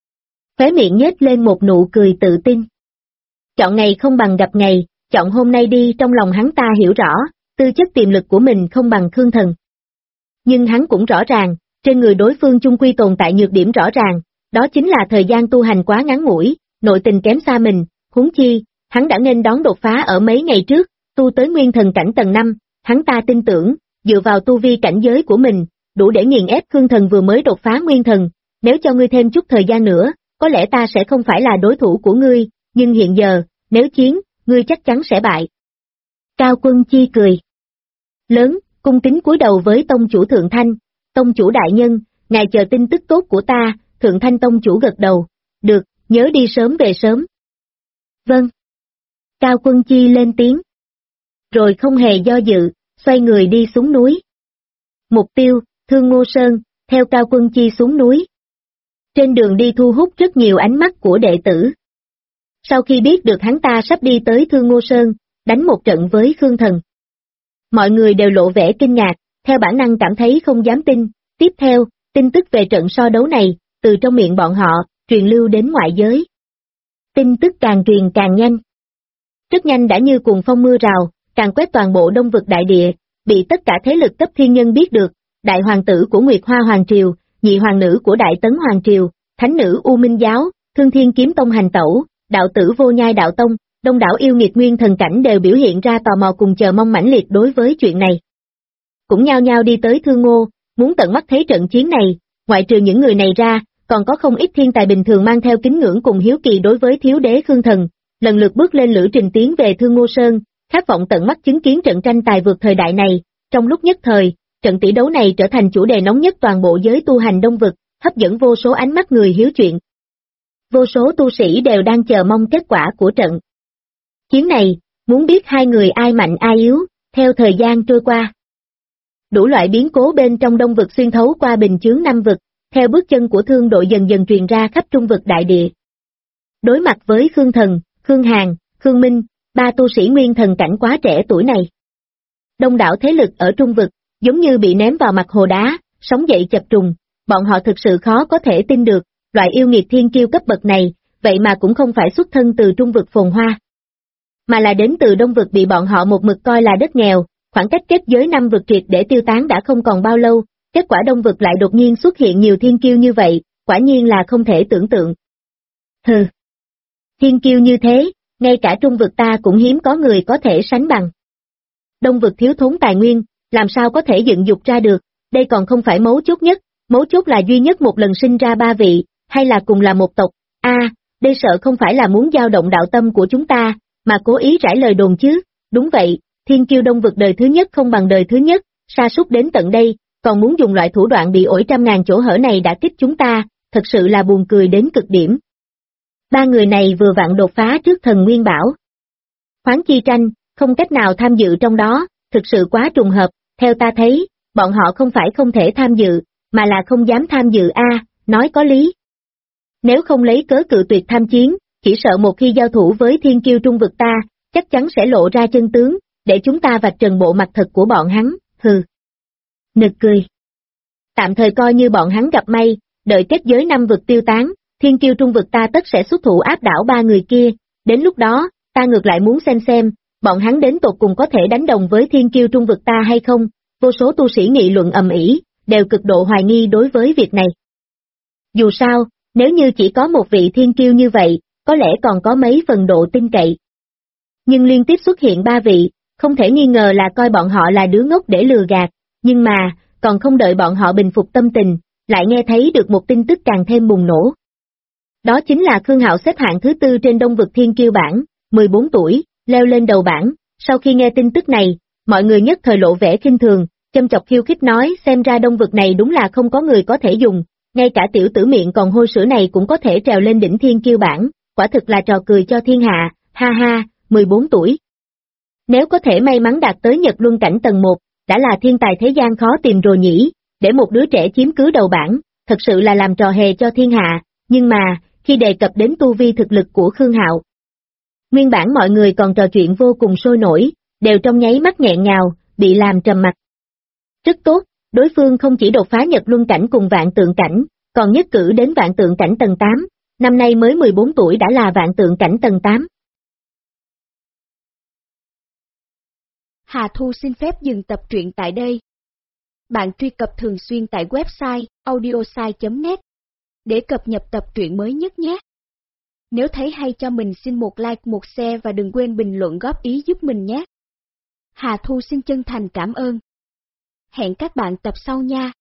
Khóe miệng nhếch lên một nụ cười tự tin. Chọn ngày không bằng gặp ngày, chọn hôm nay đi. Trong lòng hắn ta hiểu rõ, tư chất tiềm lực của mình không bằng Khương thần. Nhưng hắn cũng rõ ràng, trên người đối phương chung quy tồn tại nhược điểm rõ ràng, đó chính là thời gian tu hành quá ngắn ngủi, nội tình kém xa mình, huống chi, hắn đã nên đón đột phá ở mấy ngày trước, tu tới nguyên thần cảnh tầng 5, hắn ta tin tưởng, dựa vào tu vi cảnh giới của mình, đủ để nghiền ép Khương thần vừa mới đột phá nguyên thần, nếu cho ngươi thêm chút thời gian nữa, có lẽ ta sẽ không phải là đối thủ của ngươi, nhưng hiện giờ, nếu chiến, ngươi chắc chắn sẽ bại. Cao Quân Chi cười lớn, cung kính cúi đầu với tông chủ Thượng Thanh, tông chủ đại nhân, ngài chờ tin tức tốt của ta. Thượng Thanh tông chủ gật đầu, được, nhớ đi sớm về sớm. Vâng. Cao Quân Chi lên tiếng. Rồi không hề do dự, xoay người đi xuống núi. Mục tiêu, Thương Ngô Sơn, theo Cao Quân Chi xuống núi. Trên đường đi thu hút rất nhiều ánh mắt của đệ tử. Sau khi biết được hắn ta sắp đi tới Thương Ngô Sơn, đánh một trận với Khương Thần. Mọi người đều lộ vẻ kinh ngạc, theo bản năng cảm thấy không dám tin. Tiếp theo, tin tức về trận so đấu này, từ trong miệng bọn họ, truyền lưu đến ngoại giới. Tin tức càng truyền càng nhanh. Rất nhanh đã như cuồng phong mưa rào, càng quét toàn bộ Đông vực đại địa, bị tất cả thế lực cấp thiên nhân biết được, đại hoàng tử của Nguyệt Hoa Hoàng Triều, nhị hoàng nữ của Đại Tấn Hoàng Triều, thánh nữ U Minh Giáo, Thương Thiên Kiếm Tông hành tẩu, đạo tử Vô Nhai Đạo Tông, đông đảo yêu nghiệt nguyên thần cảnh đều biểu hiện ra tò mò cùng chờ mong mãnh liệt đối với chuyện này. Cũng nhao nhao đi tới Thương Ngô, muốn tận mắt thấy trận chiến này, ngoại trừ những người này ra, còn có không ít thiên tài bình thường mang theo kính ngưỡng cùng hiếu kỳ đối với thiếu đế Khương Thần, lần lượt bước lên lữ trình tiến về Thương Ngô Sơn, khát vọng tận mắt chứng kiến trận tranh tài vượt thời đại này. Trong lúc nhất thời, trận tỷ đấu này trở thành chủ đề nóng nhất toàn bộ giới tu hành Đông vực, hấp dẫn vô số ánh mắt người hiếu chuyện. Vô số tu sĩ đều đang chờ mong kết quả của trận chiến này, muốn biết hai người ai mạnh ai yếu. Theo thời gian trôi qua, đủ loại biến cố bên trong Đông vực xuyên thấu qua bình chướng Nam vực, theo bước chân của thương đội dần dần truyền ra khắp Trung vực đại địa. Đối mặt với Khương Thần, Khương Hàn, Khương Minh, ba tu sĩ nguyên thần cảnh quá trẻ tuổi này, đông đảo thế lực ở Trung vực, giống như bị ném vào mặt hồ đá, sóng dậy chập trùng, bọn họ thực sự khó có thể tin được, loại yêu nghiệt thiên kiêu cấp bậc này, vậy mà cũng không phải xuất thân từ Trung vực phồn hoa, mà là đến từ Đông vực bị bọn họ một mực coi là đất nghèo, khoảng cách kết giới Nam vực triệt để tiêu tán đã không còn bao lâu, kết quả Đông vực lại đột nhiên xuất hiện nhiều thiên kiêu như vậy, quả nhiên là không thể tưởng tượng. Hừ, thiên kiêu như thế, ngay cả Trung vực ta cũng hiếm có người có thể sánh bằng. Đông vực thiếu thốn tài nguyên, làm sao có thể dựng dục ra được, đây còn không phải mấu chốt nhất, mấu chốt là duy nhất một lần sinh ra ba vị, hay là cùng là một tộc. Đây sợ không phải là muốn dao động đạo tâm của chúng ta, mà cố ý rải lời đồn chứ. Đúng vậy, thiên kiêu Đông vực đời thứ nhất không bằng đời thứ nhất, sa sút đến tận đây, còn muốn dùng loại thủ đoạn bị ổi trăm ngàn chỗ hở này đã kích chúng ta, thật sự là buồn cười đến cực điểm. Ba người này vừa vặn đột phá trước thần Nguyên Bảo. Khoáng chi tranh, không cách nào tham dự trong đó, thực sự quá trùng hợp, theo ta thấy, bọn họ không phải không thể tham dự, mà là không dám tham dự nói có lý. Nếu không lấy cớ cự tuyệt tham chiến, chỉ sợ một khi giao thủ với thiên kiêu Trung vực ta, chắc chắn sẽ lộ ra chân tướng, để chúng ta vạch trần bộ mặt thật của bọn hắn, hừ. Nực cười. Tạm thời coi như bọn hắn gặp may, đợi kết giới Nam vực tiêu tán, thiên kiêu Trung vực ta tất sẽ xuất thủ áp đảo ba người kia, đến lúc đó, ta ngược lại muốn xem, bọn hắn đến tột cùng có thể đánh đồng với thiên kiêu Trung vực ta hay không, vô số tu sĩ nghị luận ầm ĩ, đều cực độ hoài nghi đối với việc này. Dù sao, nếu như chỉ có một vị thiên kiêu như vậy, có lẽ còn có mấy phần độ tin cậy. Nhưng liên tiếp xuất hiện ba vị, không thể nghi ngờ là coi bọn họ là đứa ngốc để lừa gạt, nhưng mà, còn không đợi bọn họ bình phục tâm tình, lại nghe thấy được một tin tức càng thêm bùng nổ. Đó chính là Khương Hạo xếp hạng thứ 4 trên Đông vực thiên kiêu bảng, 14 tuổi, leo lên đầu bảng. Sau khi nghe tin tức này, mọi người nhất thời lộ vẻ khinh thường, châm chọc khiêu khích nói xem ra Đông vực này đúng là không có người có thể dùng, ngay cả tiểu tử miệng còn hôi sữa này cũng có thể trèo lên đỉnh thiên kiêu bảng, quả thực là trò cười cho thiên hạ, ha, 14 tuổi. Nếu có thể may mắn đạt tới Nhật Luân cảnh tầng 1, đã là thiên tài thế gian khó tìm rồi nhỉ, để một đứa trẻ chiếm cứ đầu bảng, thật sự là làm trò hề cho thiên hạ, nhưng mà, khi đề cập đến tu vi thực lực của Khương Hạo, nguyên bản mọi người còn trò chuyện vô cùng sôi nổi, đều trong nháy mắt nghẹn ngào, bị làm trầm mặc. Rất tốt, đối phương không chỉ đột phá Nhật Luân cảnh cùng vạn tượng cảnh, còn nhất cử đến vạn tượng cảnh tầng 8, năm nay mới 14 tuổi đã là vạn tượng cảnh tầng 8. Hà Thu xin phép dừng tập truyện tại đây. Bạn truy cập thường xuyên tại website audiosai.net để cập nhật tập truyện mới nhất nhé. Nếu thấy hay cho mình xin một like một share và đừng quên bình luận góp ý giúp mình nhé. Hà Thu xin chân thành cảm ơn. Hẹn các bạn tập sau nha.